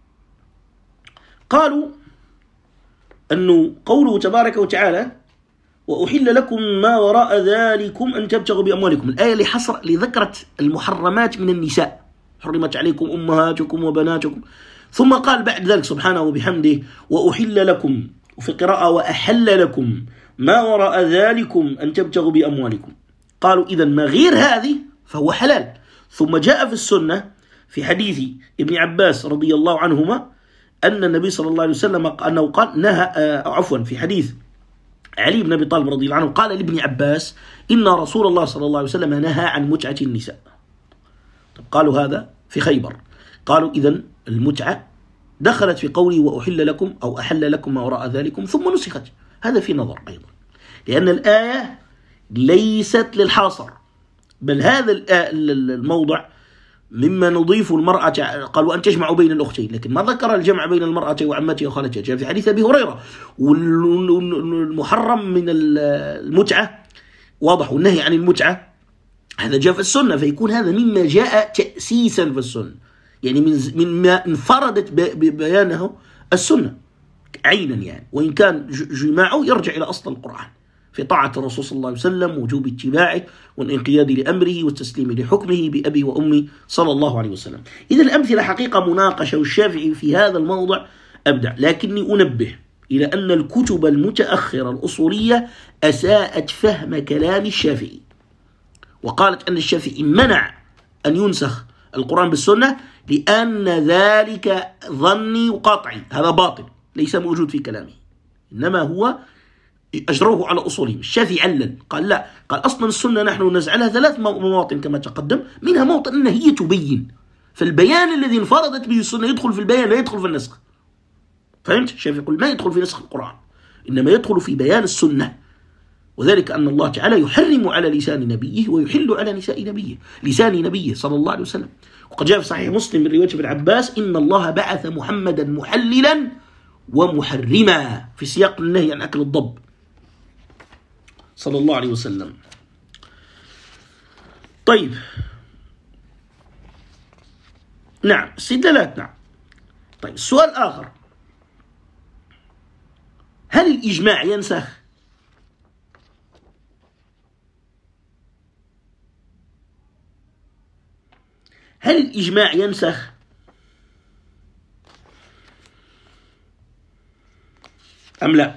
قالوا أنه قوله تبارك وتعالى وأحل لكم ما وراء ذلكم أن تبتغوا بأموالكم، الآية اللي ذكرت المحرمات من النساء، حرمت عليكم أمهاتكم وبناتكم، ثم قال بعد ذلك سبحانه وبحمده وأحل لكم، وفي قراءة وأحل لكم ما وراء ذلكم أن تبتغوا بأموالكم. قالوا إذن ما غير هذه فهو حلال. ثم جاء في السنة في حديث ابن عباس رضي الله عنهما أن النبي صلى الله عليه وسلم أنه قال نهى في حديث علي بن أبي طالب رضي الله عنه قال لابن عباس إن رسول الله صلى الله عليه وسلم نهى عن متعة النساء. طب قالوا هذا في خيبر. قالوا إذن المتعة دخلت في قوله وأحل لكم أو أحل لكم ما وراء ذلكم ثم نسخت. هذا في نظر أيضا، لأن الآية ليست للحاصر، بل هذا الموضع مما نضيف المرأة. قال وأن تجمعوا بين الأختين، لكن ما ذكر الجمع بين المرأة وعمتها وخالتها. جاء في حديث أبي هريرة. والمحرم من المتعة واضح، والنهي عن المتعة هذا جاء في السنة، فيكون هذا مما جاء تأسيسا في السنة، يعني مما انفردت ببيانه السنة عينا، يعني وإن كان جماعه يرجع إلى أصل القرآن في طاعة الرسول صلى الله عليه وسلم، وجوب اتباعه والانقياد لأمره والتسليم لحكمه بأبي وأمي صلى الله عليه وسلم. إذا الأمثلة حقيقة مناقشة، والشافعي في هذا الموضع أبدع. لكني أنبه إلى أن الكتب المتأخرة الأصولية أساءت فهم كلام الشافعي، وقالت أن الشافعي منع أن ينسخ القرآن بالسنة لأن ذلك ظني وقطعي. هذا باطل، ليس موجود في كلامه، إنما هو أجروه على أصولهم. الشافعي علل قال لا، قال أصلا السنة نحن نزعلها 3 مواطن كما تقدم، منها موطن أنها هي تبين، فالبيان الذي انفردت به السنة يدخل في البيان لا يدخل في النسخ. فهمت؟ الشافعي يقول ما يدخل في نسخ القرآن، إنما يدخل في بيان السنة، وذلك أن الله تعالى يحرم على لسان نبيه ويحل على لسان نبيه صلى الله عليه وسلم. وقد جاء في صحيح مسلم من رواية ابن عباس إن الله بعث محمدا محللا ومحرما، في سياق النهي عن أكل الضب صلى الله عليه وسلم. طيب نعم استدلالات. نعم. طيب السؤال آخر، هل الإجماع ينسخ؟ هل الإجماع ينسخ؟ أم لا؟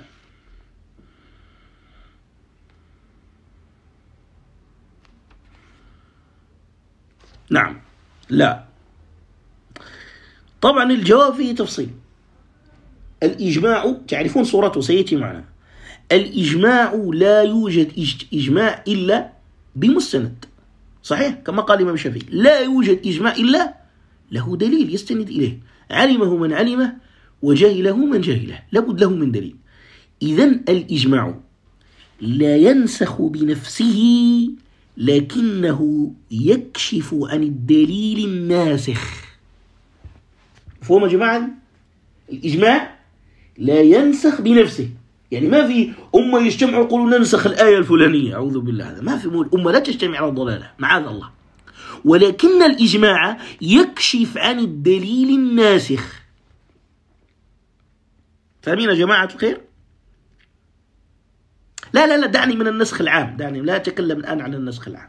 نعم لا. طبعا الجواب فيه تفصيل. الإجماع تعرفون صورته سيأتي معنا. الإجماع لا يوجد إجماع إلا بمستند، صحيح؟ كما قال الإمام الشافعي لا يوجد إجماع إلا له دليل يستند إليه، علمه من علمه وجهله من جهله، لابد له من دليل. إذن الإجماع لا ينسخ بنفسه، لكنه يكشف عن الدليل الناسخ. فهم يا جماعة؟ الإجماع لا ينسخ بنفسه، يعني ما في أمة يجتمعوا يقولوا ننسخ الآية الفلانية، أعوذ بالله، هذا ما في. الأمة لا تجتمع على الضلالة معاذ الله، ولكن الإجماع يكشف عن الدليل الناسخ. فاهمين يا جماعة الخير؟ لا دعني من النسخ العام، دعني لا أتكلم الآن عن النسخ العام.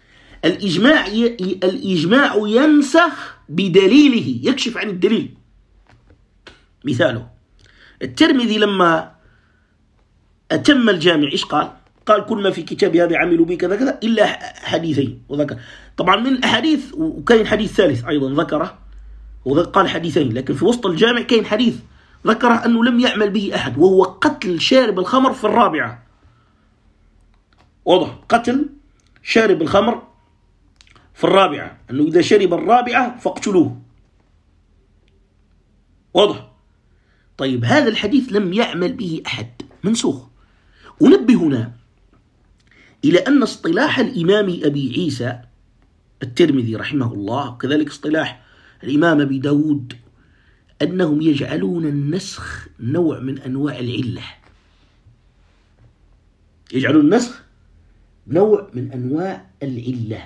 الإجماع ينسخ بدليله، يكشف عن الدليل. مثاله الترمذي لما أتم الجامع إيش قال؟ قال كل ما في كتاب هذا عملوا به كذا كذا إلا حديثين، وذكر طبعا من الأحاديث، وكاين حديث ثالث أيضا ذكره، وقال حديثين، لكن في وسط الجامع كاين حديث ذكره أنه لم يعمل به أحد، وهو قتل شارب الخمر في الرابعة. واضح؟ قتل شارب الخمر في الرابعة، أنه إذا شرب الرابعة فاقتلوه. واضح؟ طيب هذا الحديث لم يعمل به أحد، منسوخ. أنبه هنا إلى أن اصطلاح الإمام أبي عيسى الترمذي رحمه الله، وكذلك اصطلاح الإمام أبي داود، أنهم يجعلون النسخ نوع من أنواع العلة، يجعلون النسخ نوع من أنواع العلة،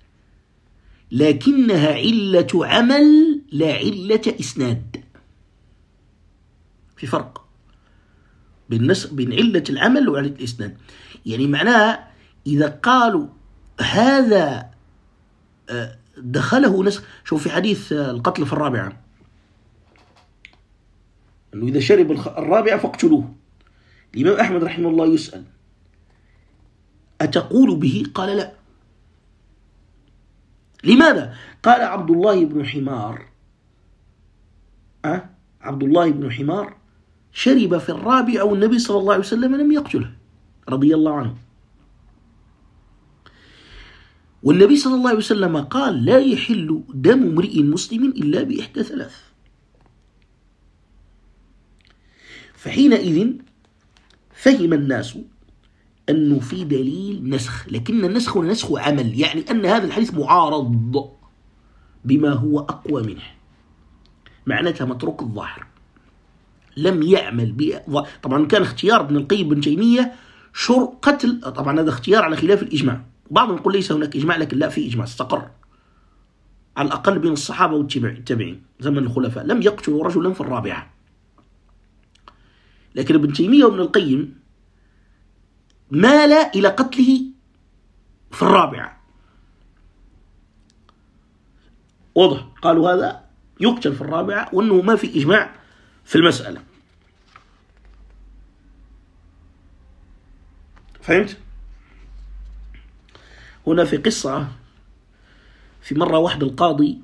لكنها علة عمل لا علة إسناد. في فرق بين علة العمل وعلة الإسناد. يعني معناها إذا قالوا هذا دخله نسخ، شوف في حديث القتل في الرابعة، أنه إذا شرب الرابعة فاقتلوه. الإمام أحمد رحمه الله يسأل أتقول به؟ قال لا. لماذا؟ قال عبد الله بن حمار عبد الله بن حمار شرب في الرابعة والنبي صلى الله عليه وسلم لم يقتله رضي الله عنه، والنبي صلى الله عليه وسلم قال لا يحل دم امرئ مسلم إلا بإحدى 3. فحينئذ فهم الناس أنه في دليل نسخ، لكن النسخ هو نسخ عمل، يعني أن هذا الحديث معارض بما هو أقوى منه، معناتها متروك الظاهر، لم يعمل طبعا كان اختيار ابن القيم بن تيمية قتل، طبعا هذا اختيار على خلاف الإجماع، بعضهم يقول ليس هناك إجماع، لكن لا، في إجماع استقر على الأقل بين الصحابة والتابعين زمن الخلفاء، لم يقتلوا رجلا في الرابعة. لكن ابن تيمية وابن القيم مال إلى قتله في الرابعة. واضح؟ قالوا هذا يقتل في الرابعة، وأنه ما في إجماع في المسألة. فهمت؟ هنا في قصة، في مرة واحد القاضي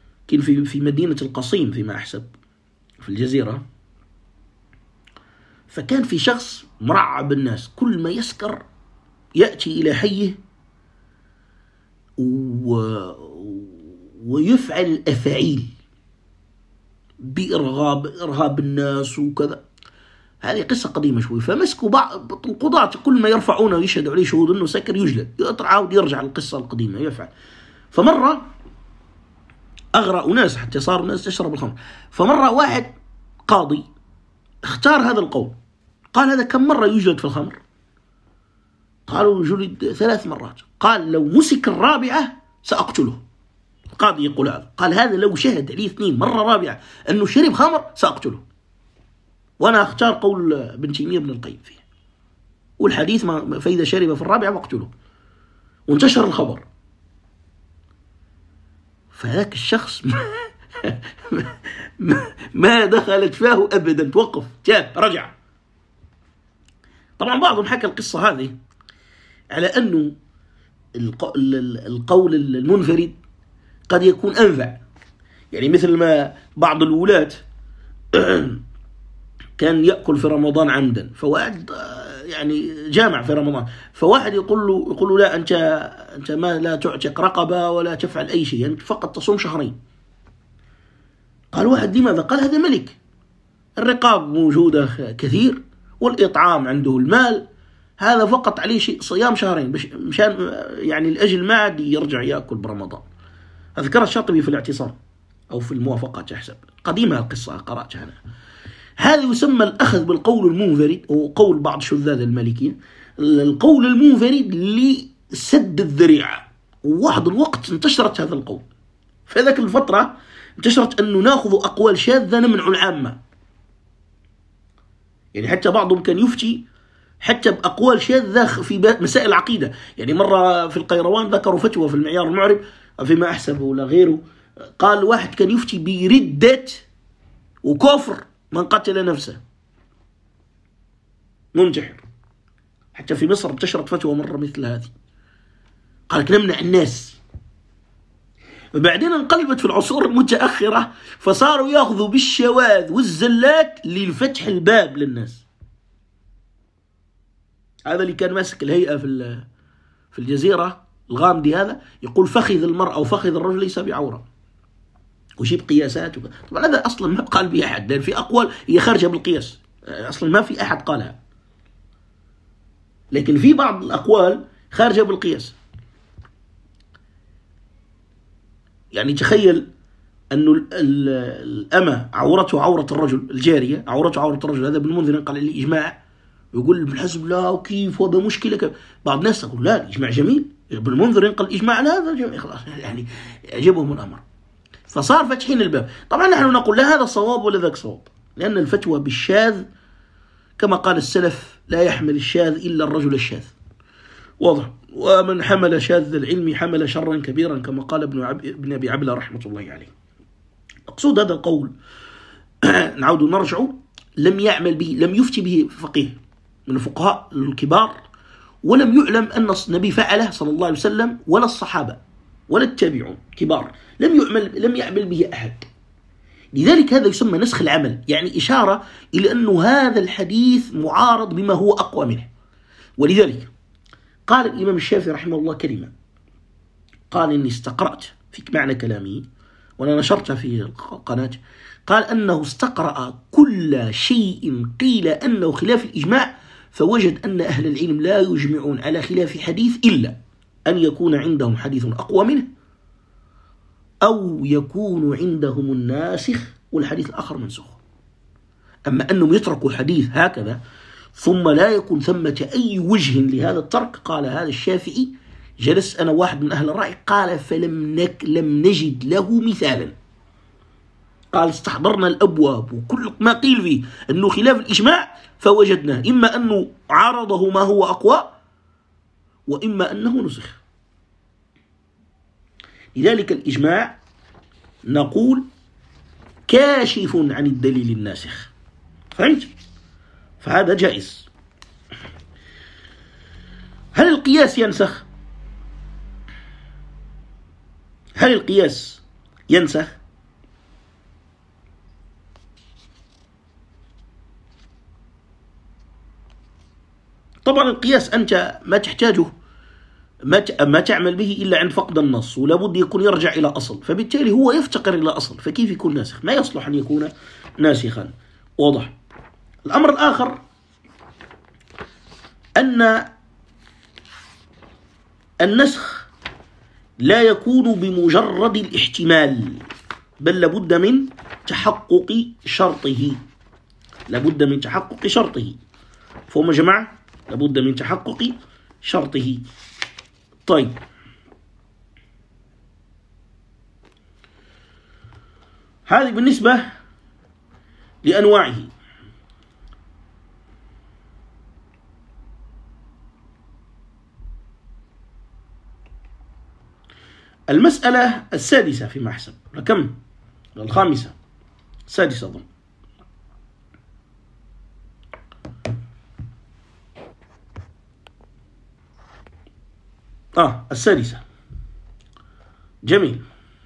كان في مدينة القصيم فيما أحسب في الجزيرة، فكان في شخص مرعب الناس، كل ما يسكر يأتي إلى حيه ويفعل الأفاعيل بإرهاب الناس وكذا. هذه قصة قديمة شوي. فمسكوا بعض القضاة كل ما يرفعونه ويشهدوا عليه شهود أنه سكر يجلد، يعاود يرجع القصة القديمة يفعل. فمرة أغرى ناس حتى صاروا ناس تشرب الخمر. فمرة واحد قاضي اختار هذا القول، قال هذا كم مرة يجلد في الخمر؟ قالوا جلد 3 مرات. قال لو مسك الرابعة سأقتله. القاضي يقول هذا، قال هذا لو شهد عليه 2 مرة رابعة أنه شرب خمر سأقتله. وأنا أختار قول ابن تيمية ابن القيم فيه، والحديث فإذا شرب في الرابعة فاقتله. وانتشر الخبر. فذاك الشخص ما دخلت فاه أبدا، توقف جاب رجع. طبعا بعضهم حكى القصة هذه على أنه القول المنفرد قد يكون أنفع، يعني مثل ما بعض الولاة كان يأكل في رمضان عمدا، فواحد يعني جامع في رمضان، فواحد يقول له لا أنت ما لا تعتق رقبة ولا تفعل أي شيء، يعني فقط تصوم 2 شهر. قال واحد لماذا؟ قال هذا ملك، الرقاب موجودة كثير والإطعام عنده المال، هذا فقط عليه شيء صيام 2 شهر مشان يعني الأجل ما عاد يرجع يأكل برمضان. أذكر الشاطبي في الاعتصام أو في الموافقات أحسب، قديمة القصة قرأتها أنا. هذا يسمى الأخذ بالقول المنفرد، وقول بعض شذاذ المالكية القول المنفرد لسد الذريعة. وواحد الوقت انتشرت هذا القول، في ذاك الفترة انتشرت أنه نأخذ أقوال شاذة نمنع العامة، يعني حتى بعضهم كان يفتي حتى بأقوال شاذة في مسائل العقيدة. يعني مرة في القيروان ذكروا فتوى في المعيار المعرب فيما أحسب ولا غيره، قال واحد كان يفتي بردة وكفر من قتل نفسه منتحر. حتى في مصر انتشرت فتوى مرة مثل هذه، قالك نمنع الناس. وبعدين انقلبت في العصور المتأخرة فصاروا يأخذوا بالشواذ والزلات للفتح الباب للناس. هذا اللي كان ماسك الهيئة في الجزيرة الغامدي، هذا يقول فخذ المرأة وفخذ الرجل ليس بعورة، ويجيب قياسات طبعا هذا أصلا ما قال به أحد، لأن في أقوال هي خارجة بالقياس، أصلا ما في أحد قالها، لكن في بعض الأقوال خارجة بالقياس. يعني تخيل أنه الأمة عورته عورة الرجل، الجارية عورته عورة الرجل، هذا ابن المنذر قال الإجماع، ويقول ابن حزم لا وكيف وهذا مشكلة. بعض الناس يقول لا الإجماع جميل، ابن المنذر قال الإجماع لا هذا جميل، خلاص يعني يعجبهم الأمر، فصار فتحين الباب. طبعا نحن نقول لا هذا صواب ولا ذاك صواب، لأن الفتوى بالشاذ كما قال السلف لا يحمل الشاذ إلا الرجل الشاذ، واضح. ومن حمل شاذ العلم حمل شرا كبيرا كما قال ابن أبي عبلة رحمة الله عليه. أقصد هذا القول نعود نرجع، لم يعمل به، لم يفتي به فقيه من الفقهاء الكبار، ولم يعلم أن النبي فعله صلى الله عليه وسلم ولا الصحابة ولا التابعون كبار، لم يعمل به أحد. لذلك هذا يسمى نسخ العمل، يعني إشارة إلى أنه هذا الحديث معارض بما هو أقوى منه. ولذلك قال الإمام الشافعي رحمه الله كلمة، قال إني استقرأت في معنى كلامه وأنا نشرتها في القناة، قال أنه استقرأ كل شيء قيل أنه خلاف الإجماع، فوجد أن أهل العلم لا يجمعون على خلاف حديث إلا أن يكون عندهم حديث أقوى منه، أو يكون عندهم الناسخ والحديث الآخر منسوخ. أما أنهم يتركوا حديث هكذا ثم لا يكون ثمة أي وجه لهذا الترك، قال هذا الشافعي، جلس أنا واحد من أهل الرأي، قال لم نجد له مثالا. قال استحضرنا الأبواب وكل ما قيل فيه أنه خلاف الإجماع فوجدناه إما أنه عارضه ما هو أقوى وإما أنه نسخ. لذلك الإجماع نقول كاشف عن الدليل الناسخ، فهمت؟ فهذا جائز. هل القياس ينسخ؟ هل القياس ينسخ؟ طبعا القياس أنت ما تحتاجه، ما تعمل به إلا عند فقد النص، ولا بد يكون يرجع إلى أصل، فبالتالي هو يفتقر إلى أصل، فكيف يكون ناسخ؟ ما يصلح أن يكون ناسخا. واضح. الأمر الآخر أن النسخ لا يكون بمجرد الاحتمال، بل لابد من تحقق شرطه. لابد من تحقق شرطه. فهم جماعة، لابد من تحقق شرطه. طيب، هذه بالنسبة لأنواعه. المسألة السادسة فيما أحسب، كم؟ الخامسة، السادسة أظن. السادسة. جميل.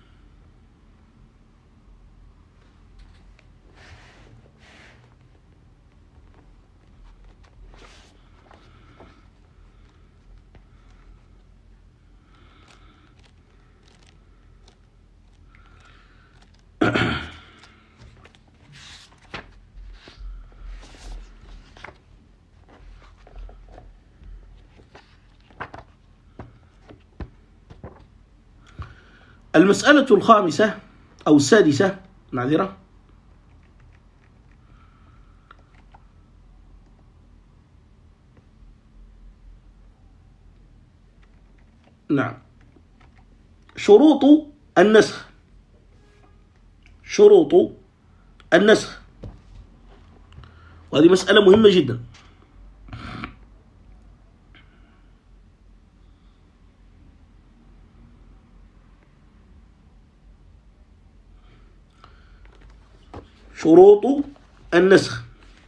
المسألة الخامسة أو السادسة، معذرة، نعم، شروط النسخ. شروط النسخ، وهذه مسألة مهمة جدا. شروط النسخ.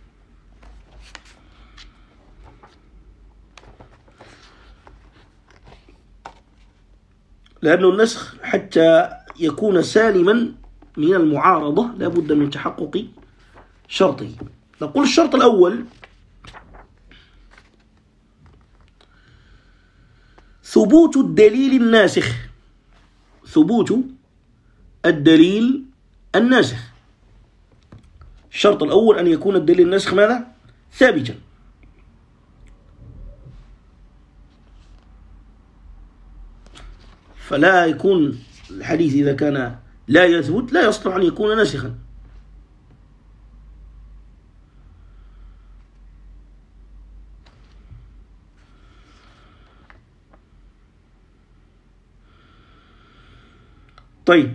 لأن النسخ حتى يكون سالما من المعارضة لا بد من تحقق شرطه. نقول الشرط الأول ثبوت الدليل الناسخ. ثبوت الدليل الناسخ. الشرط الأول أن يكون الدليل الناسخ ماذا؟ ثابتا. فلا يكون الحديث إذا كان لا يثبت لا يصلح أن يكون ناسخا. طيب،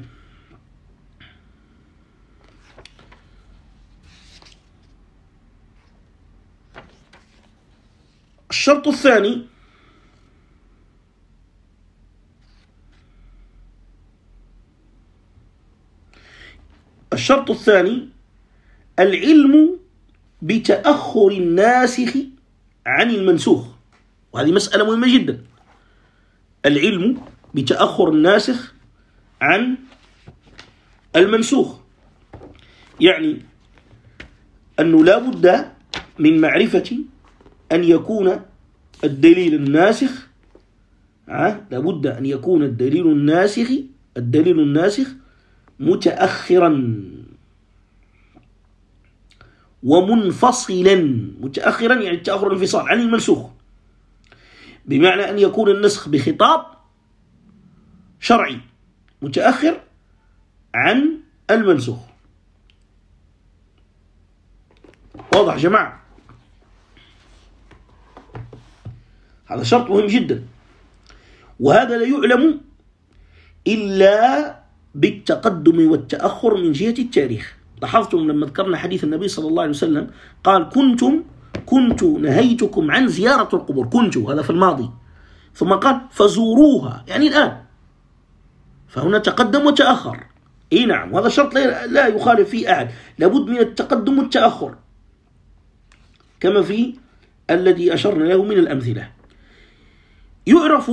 الشرط الثاني العلم بتأخر الناسخ عن المنسوخ، وهذه مسألة مهمة جدا. العلم بتأخر الناسخ عن المنسوخ، يعني أنه لا بد من معرفة أن يكون الدليل الناسخ لابد أن يكون الدليل الناسخ متأخرا ومنفصلا. متأخرا يعني تأخر الانفصال عن المنسوخ، بمعنى أن يكون النسخ بخطاب شرعي متأخر عن المنسوخ. واضح جماعة؟ هذا شرط مهم جدا، وهذا لا يعلم إلا بالتقدم والتأخر من جهة التاريخ. لاحظتم لما ذكرنا حديث النبي صلى الله عليه وسلم قال كنت نهيتكم عن زيارة القبور، هذا في الماضي، ثم قال فزوروها، يعني الآن، فهنا تقدم وتأخر. نعم، وهذا شرط لا يخالف فيه أحد، لابد من التقدم والتأخر كما في الذي أشرنا له من الأمثلة. يعرف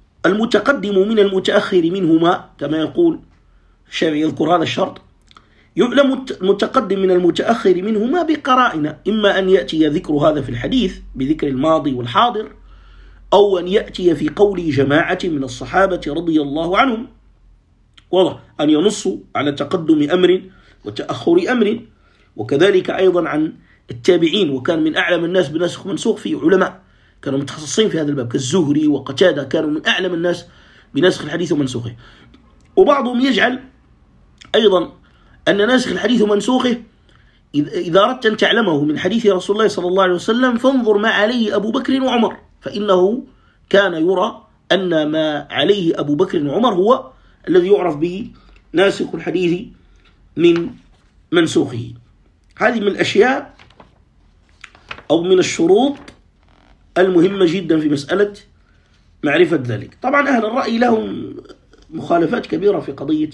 المتقدم من المتأخر منهما، كما يقول الشافعي يذكر هذا الشرط، يعلم المتقدم من المتأخر منهما بقرائن، إما أن يأتي ذكر هذا في الحديث بذكر الماضي والحاضر، أو أن يأتي في قول جماعة من الصحابة رضي الله عنهم، واضح، أن ينصوا على تقدم أمر وتأخر أمر. وكذلك أيضا عن التابعين، وكان من أعلم الناس بنسخ منسوخ في علماء كانوا متخصصين في هذا الباب كالزهري وقتادة، كانوا من أعلم الناس بنسخ الحديث ومنسوخه. وبعضهم يجعل أيضا أن ناسخ الحديث ومنسوخه إذا أردت أن تعلمه من حديث رسول الله صلى الله عليه وسلم فانظر ما عليه أبو بكر وعمر، فإنه كان يرى أن ما عليه أبو بكر وعمر هو الذي يعرف به ناسخ الحديث من منسوخه. هذه من الأشياء أو من الشروط المهمة جدا في مسألة معرفة ذلك. طبعا أهل الرأي لهم مخالفات كبيرة في قضية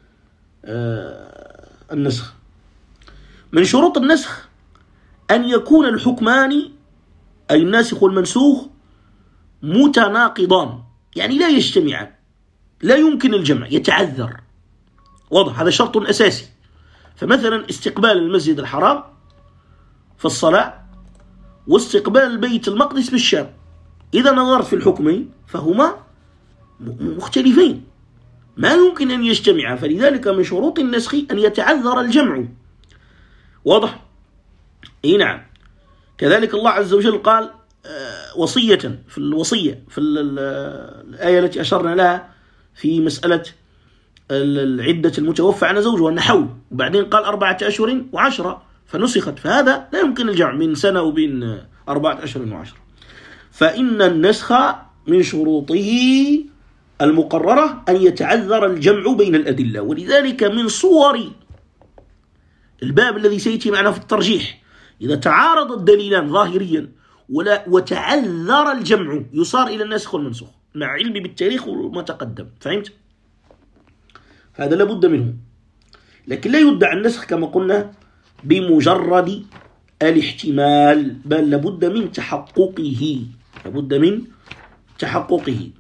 النسخ. من شروط النسخ أن يكون الحكمان أي الناسخ والمنسوخ متناقضان، يعني لا يجتمعان، لا يمكن الجمع، يتعذر. واضح، هذا شرط أساسي. فمثلا استقبال المسجد الحرام في الصلاة واستقبال بيت المقدس بالشام، إذا نظرت في الحكمين فهما مختلفين، ما يمكن أن يجتمعا، فلذلك من شروط النسخ أن يتعذر الجمع. واضح؟ إيه نعم. كذلك الله عز وجل قال وصية في الوصية في الآية التي أشرنا لها في مسألة العدة المتوفى عن زوجها أن حول، وبعدين قال 4 أشهر و10 فنسخت، فهذا لا يمكن الجمع من سنة وبين 4 أشهر و10. فإن النسخ من شروطه المقررة أن يتعذر الجمع بين الأدلة، ولذلك من صور الباب الذي سيأتي معنا في الترجيح إذا تعارض الدليلان ظاهريا وتعذر الجمع يصار إلى الناسخ والمنسوخ مع علمي بالتاريخ وما تقدم. فهمت؟ هذا لابد منه، لكن لا يدعى النسخ كما قلنا بمجرد الاحتمال، بل لابد من تحققه، لابد من تحققه.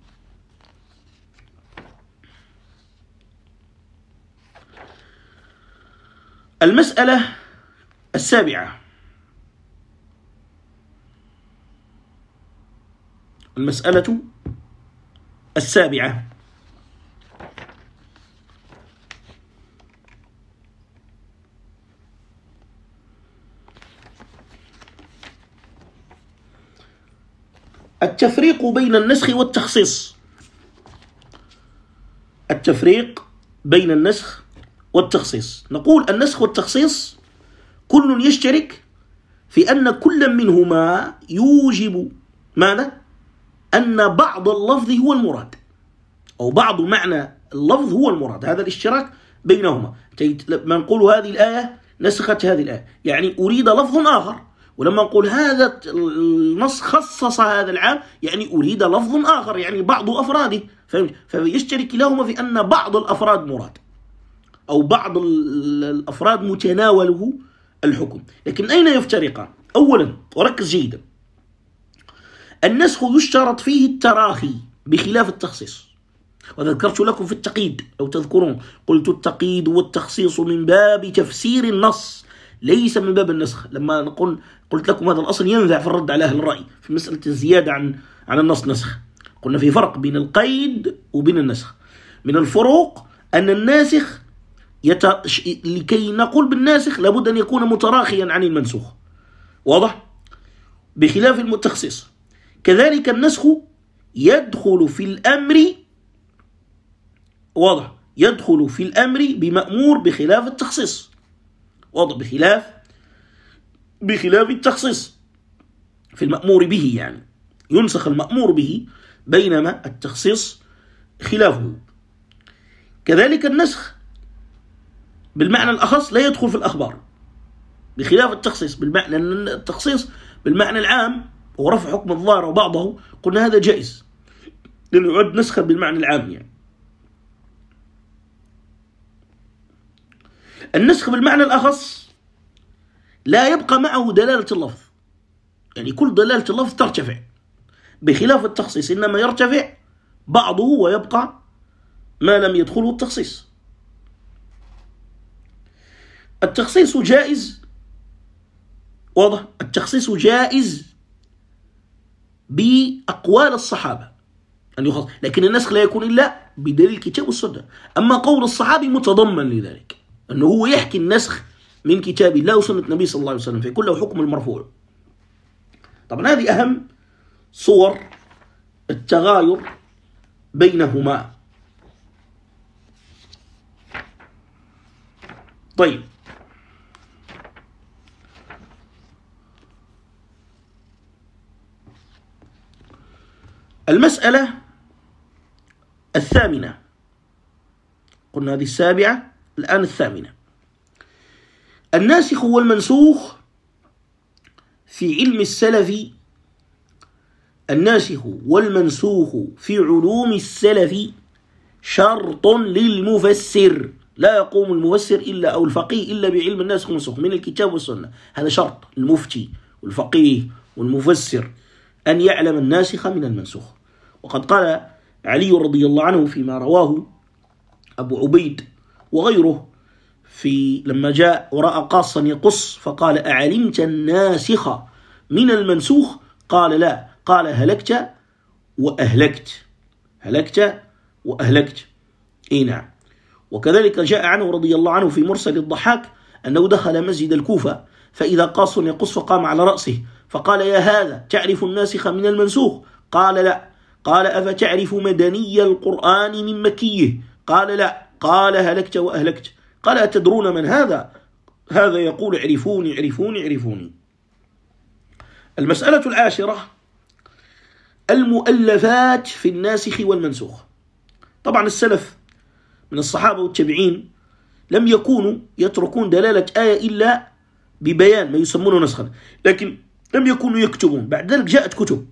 المسألة السابعة، المسألة السابعة التفريق بين النسخ والتخصيص. التفريق بين النسخ والتخصيص. نقول النسخ والتخصيص كل يشترك في أن كل منهما يوجب ماذا؟ أن بعض اللفظ هو المراد، أو بعض معنى اللفظ هو المراد. هذا الاشتراك بينهما. لما نقول هذه الآية نسخت هذه الآية يعني أريد لفظ آخر، ولما نقول هذا النص خصص هذا العام يعني أريد لفظ آخر، يعني بعض أفراده. فيشترك كلاهما في أن بعض الأفراد مراد، أو بعض الأفراد متناوله الحكم. لكن أين يفترقان؟ أولا، وركز جيدا، النسخ يشترط فيه التراخي بخلاف التخصيص. وذكرت لكم في التقييد لو تذكرون، قلت التقييد والتخصيص من باب تفسير النص ليس من باب النسخ. لما قلت لكم هذا الأصل ينفع في الرد على أهل الرأي في مسألة الزيادة عن النص نسخ. قلنا في فرق بين القيد وبين النسخ. من الفروق أن الناسخ لكي نقول بالناسخ لابد أن يكون متراخيا عن المنسوخ، واضح؟ بخلاف التخصيص. كذلك النسخ يدخل في الأمر، واضح، يدخل في الأمر بمأمور بخلاف التخصيص، واضح، بخلاف التخصيص في المأمور به، يعني ينسخ المأمور به بينما التخصيص خلافه. كذلك النسخ بالمعنى الأخص لا يدخل في الأخبار بخلاف التخصيص، بالمعنى أن التخصيص بالمعنى العام ورفع حكم الظاهر وبعضه قلنا هذا جائز لأنه يعد نسخا بالمعنى العام. يعني النسخ بالمعنى الأخص لا يبقى معه دلالة اللفظ، يعني كل دلالة اللفظ ترتفع، بخلاف التخصيص إنما يرتفع بعضه ويبقى ما لم يدخله التخصيص. التخصيص جائز، واضح؟ التخصيص جائز بأقوال الصحابة أن يخصص، لكن النسخ لا يكون إلا بدليل الكتاب والسنة. أما قول الصحابي متضمن لذلك، أنه هو يحكي النسخ من كتاب الله وسنة النبي صلى الله عليه وسلم، فيكون له حكم المرفوع. طبعا هذه أهم صور التغاير بينهما. طيب، المسألة الثامنة، قلنا هذه السابعة، الآن الثامنة. الناسخ والمنسوخ في علم السلف، الناسخ والمنسوخ في علوم السلف شرط للمفسر، لا يقوم المفسر إلا أو الفقيه إلا بعلم الناسخ والمنسوخ من الكتاب والسنة. هذا شرط المفتي والفقيه والمفسر أن يعلم الناسخ من المنسوخ. وقد قال علي رضي الله عنه فيما رواه أبو عبيد وغيره لما جاء ورأى قاصا يقص فقال: أعلمت الناسخ من المنسوخ؟ قال: لا. قال: هلكت وأهلكت، هلكت وأهلكت. نعم. وكذلك جاء عنه رضي الله عنه في مرسل الضحاك أنه دخل مسجد الكوفة فإذا قاص يقص فقام على رأسه فقال: يا هذا تعرف الناسخ من المنسوخ؟ قال: لا. قال: أفتعرف مدني القرآن من مكيه؟ قال: لا. قال: هلكت وأهلكت. قال: أتدرون من هذا؟ هذا يقول: عرفوني عرفوني عرفوني. المسألة العاشرة، المؤلفات في الناسخ والمنسوخ. طبعا السلف من الصحابة والتابعين لم يكونوا يتركون دلالة آية إلا ببيان ما يسمونه نسخا، لكن لم يكونوا يكتبون. بعد ذلك جاءت كتب.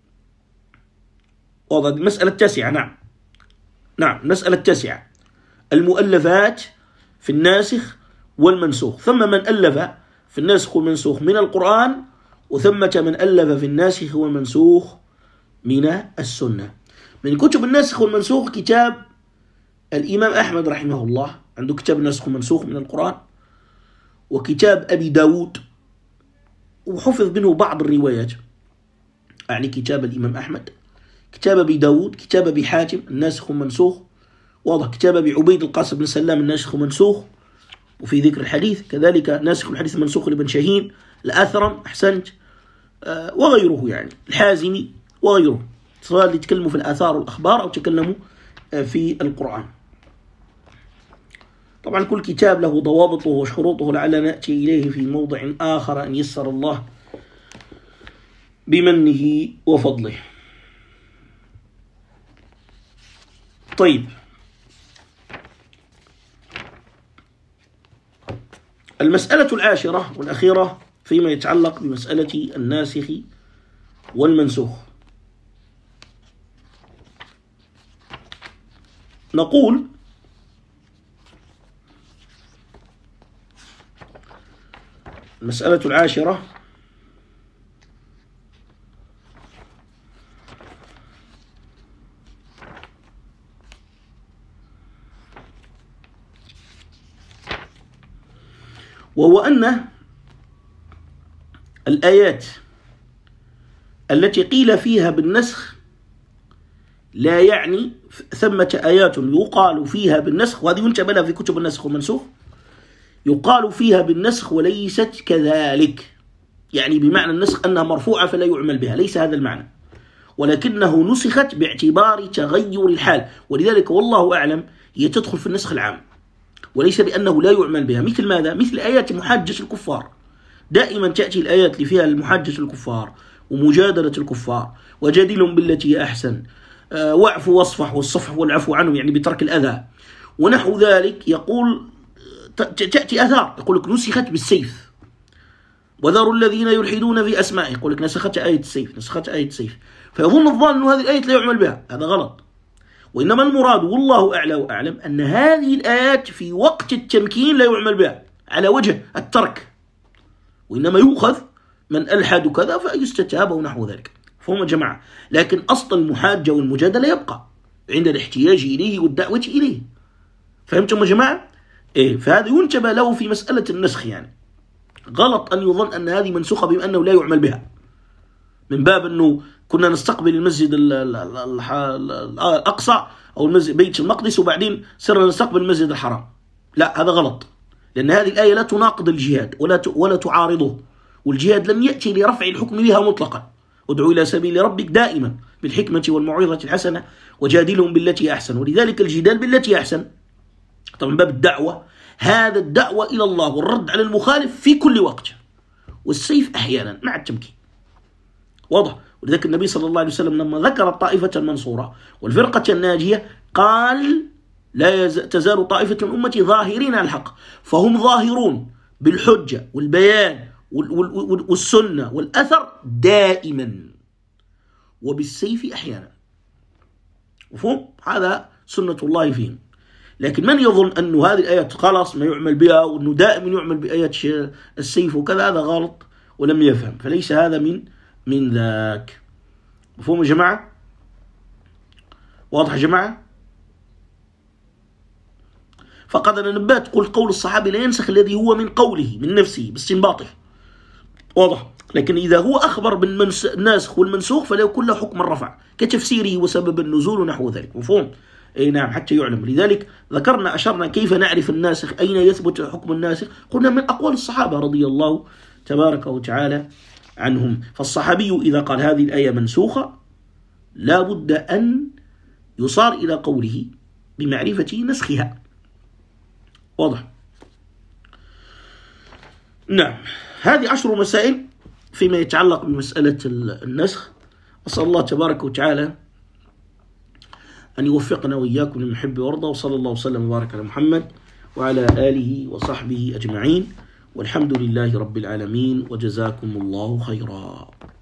واضح؟ المسألة التاسعة. نعم، المسألة التاسعة، المؤلفات في الناسخ والمنسوخ. ثم من ألف في الناسخ والمنسوخ من القرآن، وثمة من ألف في الناسخ والمنسوخ من السنة. من كتب الناسخ والمنسوخ كتاب الإمام أحمد رحمه الله، عنده كتاب الناسخ والمنسوخ من القرآن، وكتاب أبي داود، وحفظ منه بعض الروايات، يعني كتاب الإمام أحمد، كتاب أبي داود، كتاب أبي حاتم الناسخ والمنسوخ، واضح، كتاب أبي عبيد القاسم بن سلام الناسخ والمنسوخ، وفي ذكر الحديث كذلك ناسخ الحديث المنسوخ لابن شاهين، الأثرم، أحسنت، وغيره، يعني الحازمي وغيره، سواء اللي يتكلموا في الآثار والأخبار أو تكلموا في القرآن. طبعا كل كتاب له ضوابطه وشروطه، لعلنا نأتي إليه في موضع آخر أن يسر الله بمنه وفضله. طيب، المسألة العاشرة والأخيرة فيما يتعلق بمسألة الناسخ والمنسوخ، نقول: المسألة العاشرة وهو أن الآيات التي قيل فيها بالنسخ لا يعني ثمة آيات يقال فيها بالنسخ، وهذه ينتبه لها في كتب النسخ والمنسوخ، يقال فيها بالنسخ وليست كذلك، يعني بمعنى النسخ أنها مرفوعة فلا يعمل بها، ليس هذا المعنى، ولكنه نسخت باعتبار تغير الحال، ولذلك والله أعلم هي تدخل في النسخ العام، وليس بأنه لا يعمل بها. مثل ماذا؟ مثل آيات محاجة الكفار، دائما تأتي الآيات اللي فيها محاجة الكفار ومجادلة الكفار، وجادلهم بالتي هي أحسن، واعفوا واصفح، والصفح والعفو عنهم يعني بترك الأذى ونحو ذلك. يقول تأتي أثار يقول لك نسخت بالسيف، وذروا الذين يلحدون في أسمائه، يقول لك نسخت آية السيف، نسخت آية السيف، فيظن الظان أن هذه الآية لا يعمل بها، هذا غلط. وإنما المراد والله أعلى وأعلم أن هذه الآيات في وقت التمكين لا يعمل بها على وجه الترك، وإنما يؤخذ من ألحد كذا فيستتاب ونحو ذلك. فهم جماعة، لكن أصل المحاجة والمجادلة يبقى عند الاحتياج إليه والدعوة إليه. فهمتم يا جماعة؟ فهذا ينتبه له في مسألة النسخ. يعني غلط أن يظن أن هذه منسوخة بما أنه لا يعمل بها، من باب أنه كنا نستقبل المسجد الأقصى أو المسجد بيت المقدس وبعدين صرنا نستقبل المسجد الحرام. لا، هذا غلط، لأن هذه الآية لا تناقض الجهاد ولا تعارضه، والجهاد لم يأتي لرفع الحكم بها مطلقا. ادعو إلى سبيل ربك دائما بالحكمة والموعظة الحسنة وجادلهم بالتي أحسن، ولذلك الجدال بالتي أحسن طبعا باب الدعوة، هذا الدعوة إلى الله والرد على المخالف في كل وقت، والسيف أحيانا مع التمكين. واضح؟ ولذلك النبي صلى الله عليه وسلم لما ذكر الطائفة المنصورة والفرقة الناجية قال لا تزال طائفة من أمتي ظاهرين على الحق، فهم ظاهرون بالحجة والبيان والسنة والأثر دائما، وبالسيف أحيانا. مفهوم؟ هذا سنة الله فيهم. لكن من يظن أن هذه الآيات خلاص ما يعمل بها وأنه دائما يعمل بآيات السيف وكذا، هذا غلط ولم يفهم، فليس هذا من ذاك. مفهوم يا جماعة؟ واضح يا جماعة؟ فقد أنا نبات قلت قول الصحابي لا ينسخ الذي هو من قوله من نفسه باستنباطه. واضح؟ لكن إذا هو أخبر بالناسخ والمنسوخ فلا يكون له حكم الرفع كتفسيره وسبب النزول ونحو ذلك. مفهوم؟ أي نعم، حتى يعلم. لذلك أشرنا كيف نعرف الناسخ، أين يثبت حكم الناسخ، قلنا من أقوال الصحابة رضي الله تبارك وتعالى عنهم. فالصحابي إذا قال هذه الآية منسوخة لا بد أن يصار إلى قوله بمعرفة نسخها. واضح؟ نعم، هذه 10 مسائل فيما يتعلق بمسألة النسخ. أسأل الله تبارك وتعالى أن يوفقنا وإياكم للمحب وارضى، وصلى الله وسلم وبارك على محمد وعلى آله وصحبه أجمعين، والحمد لله رب العالمين، وجزاكم الله خيرا.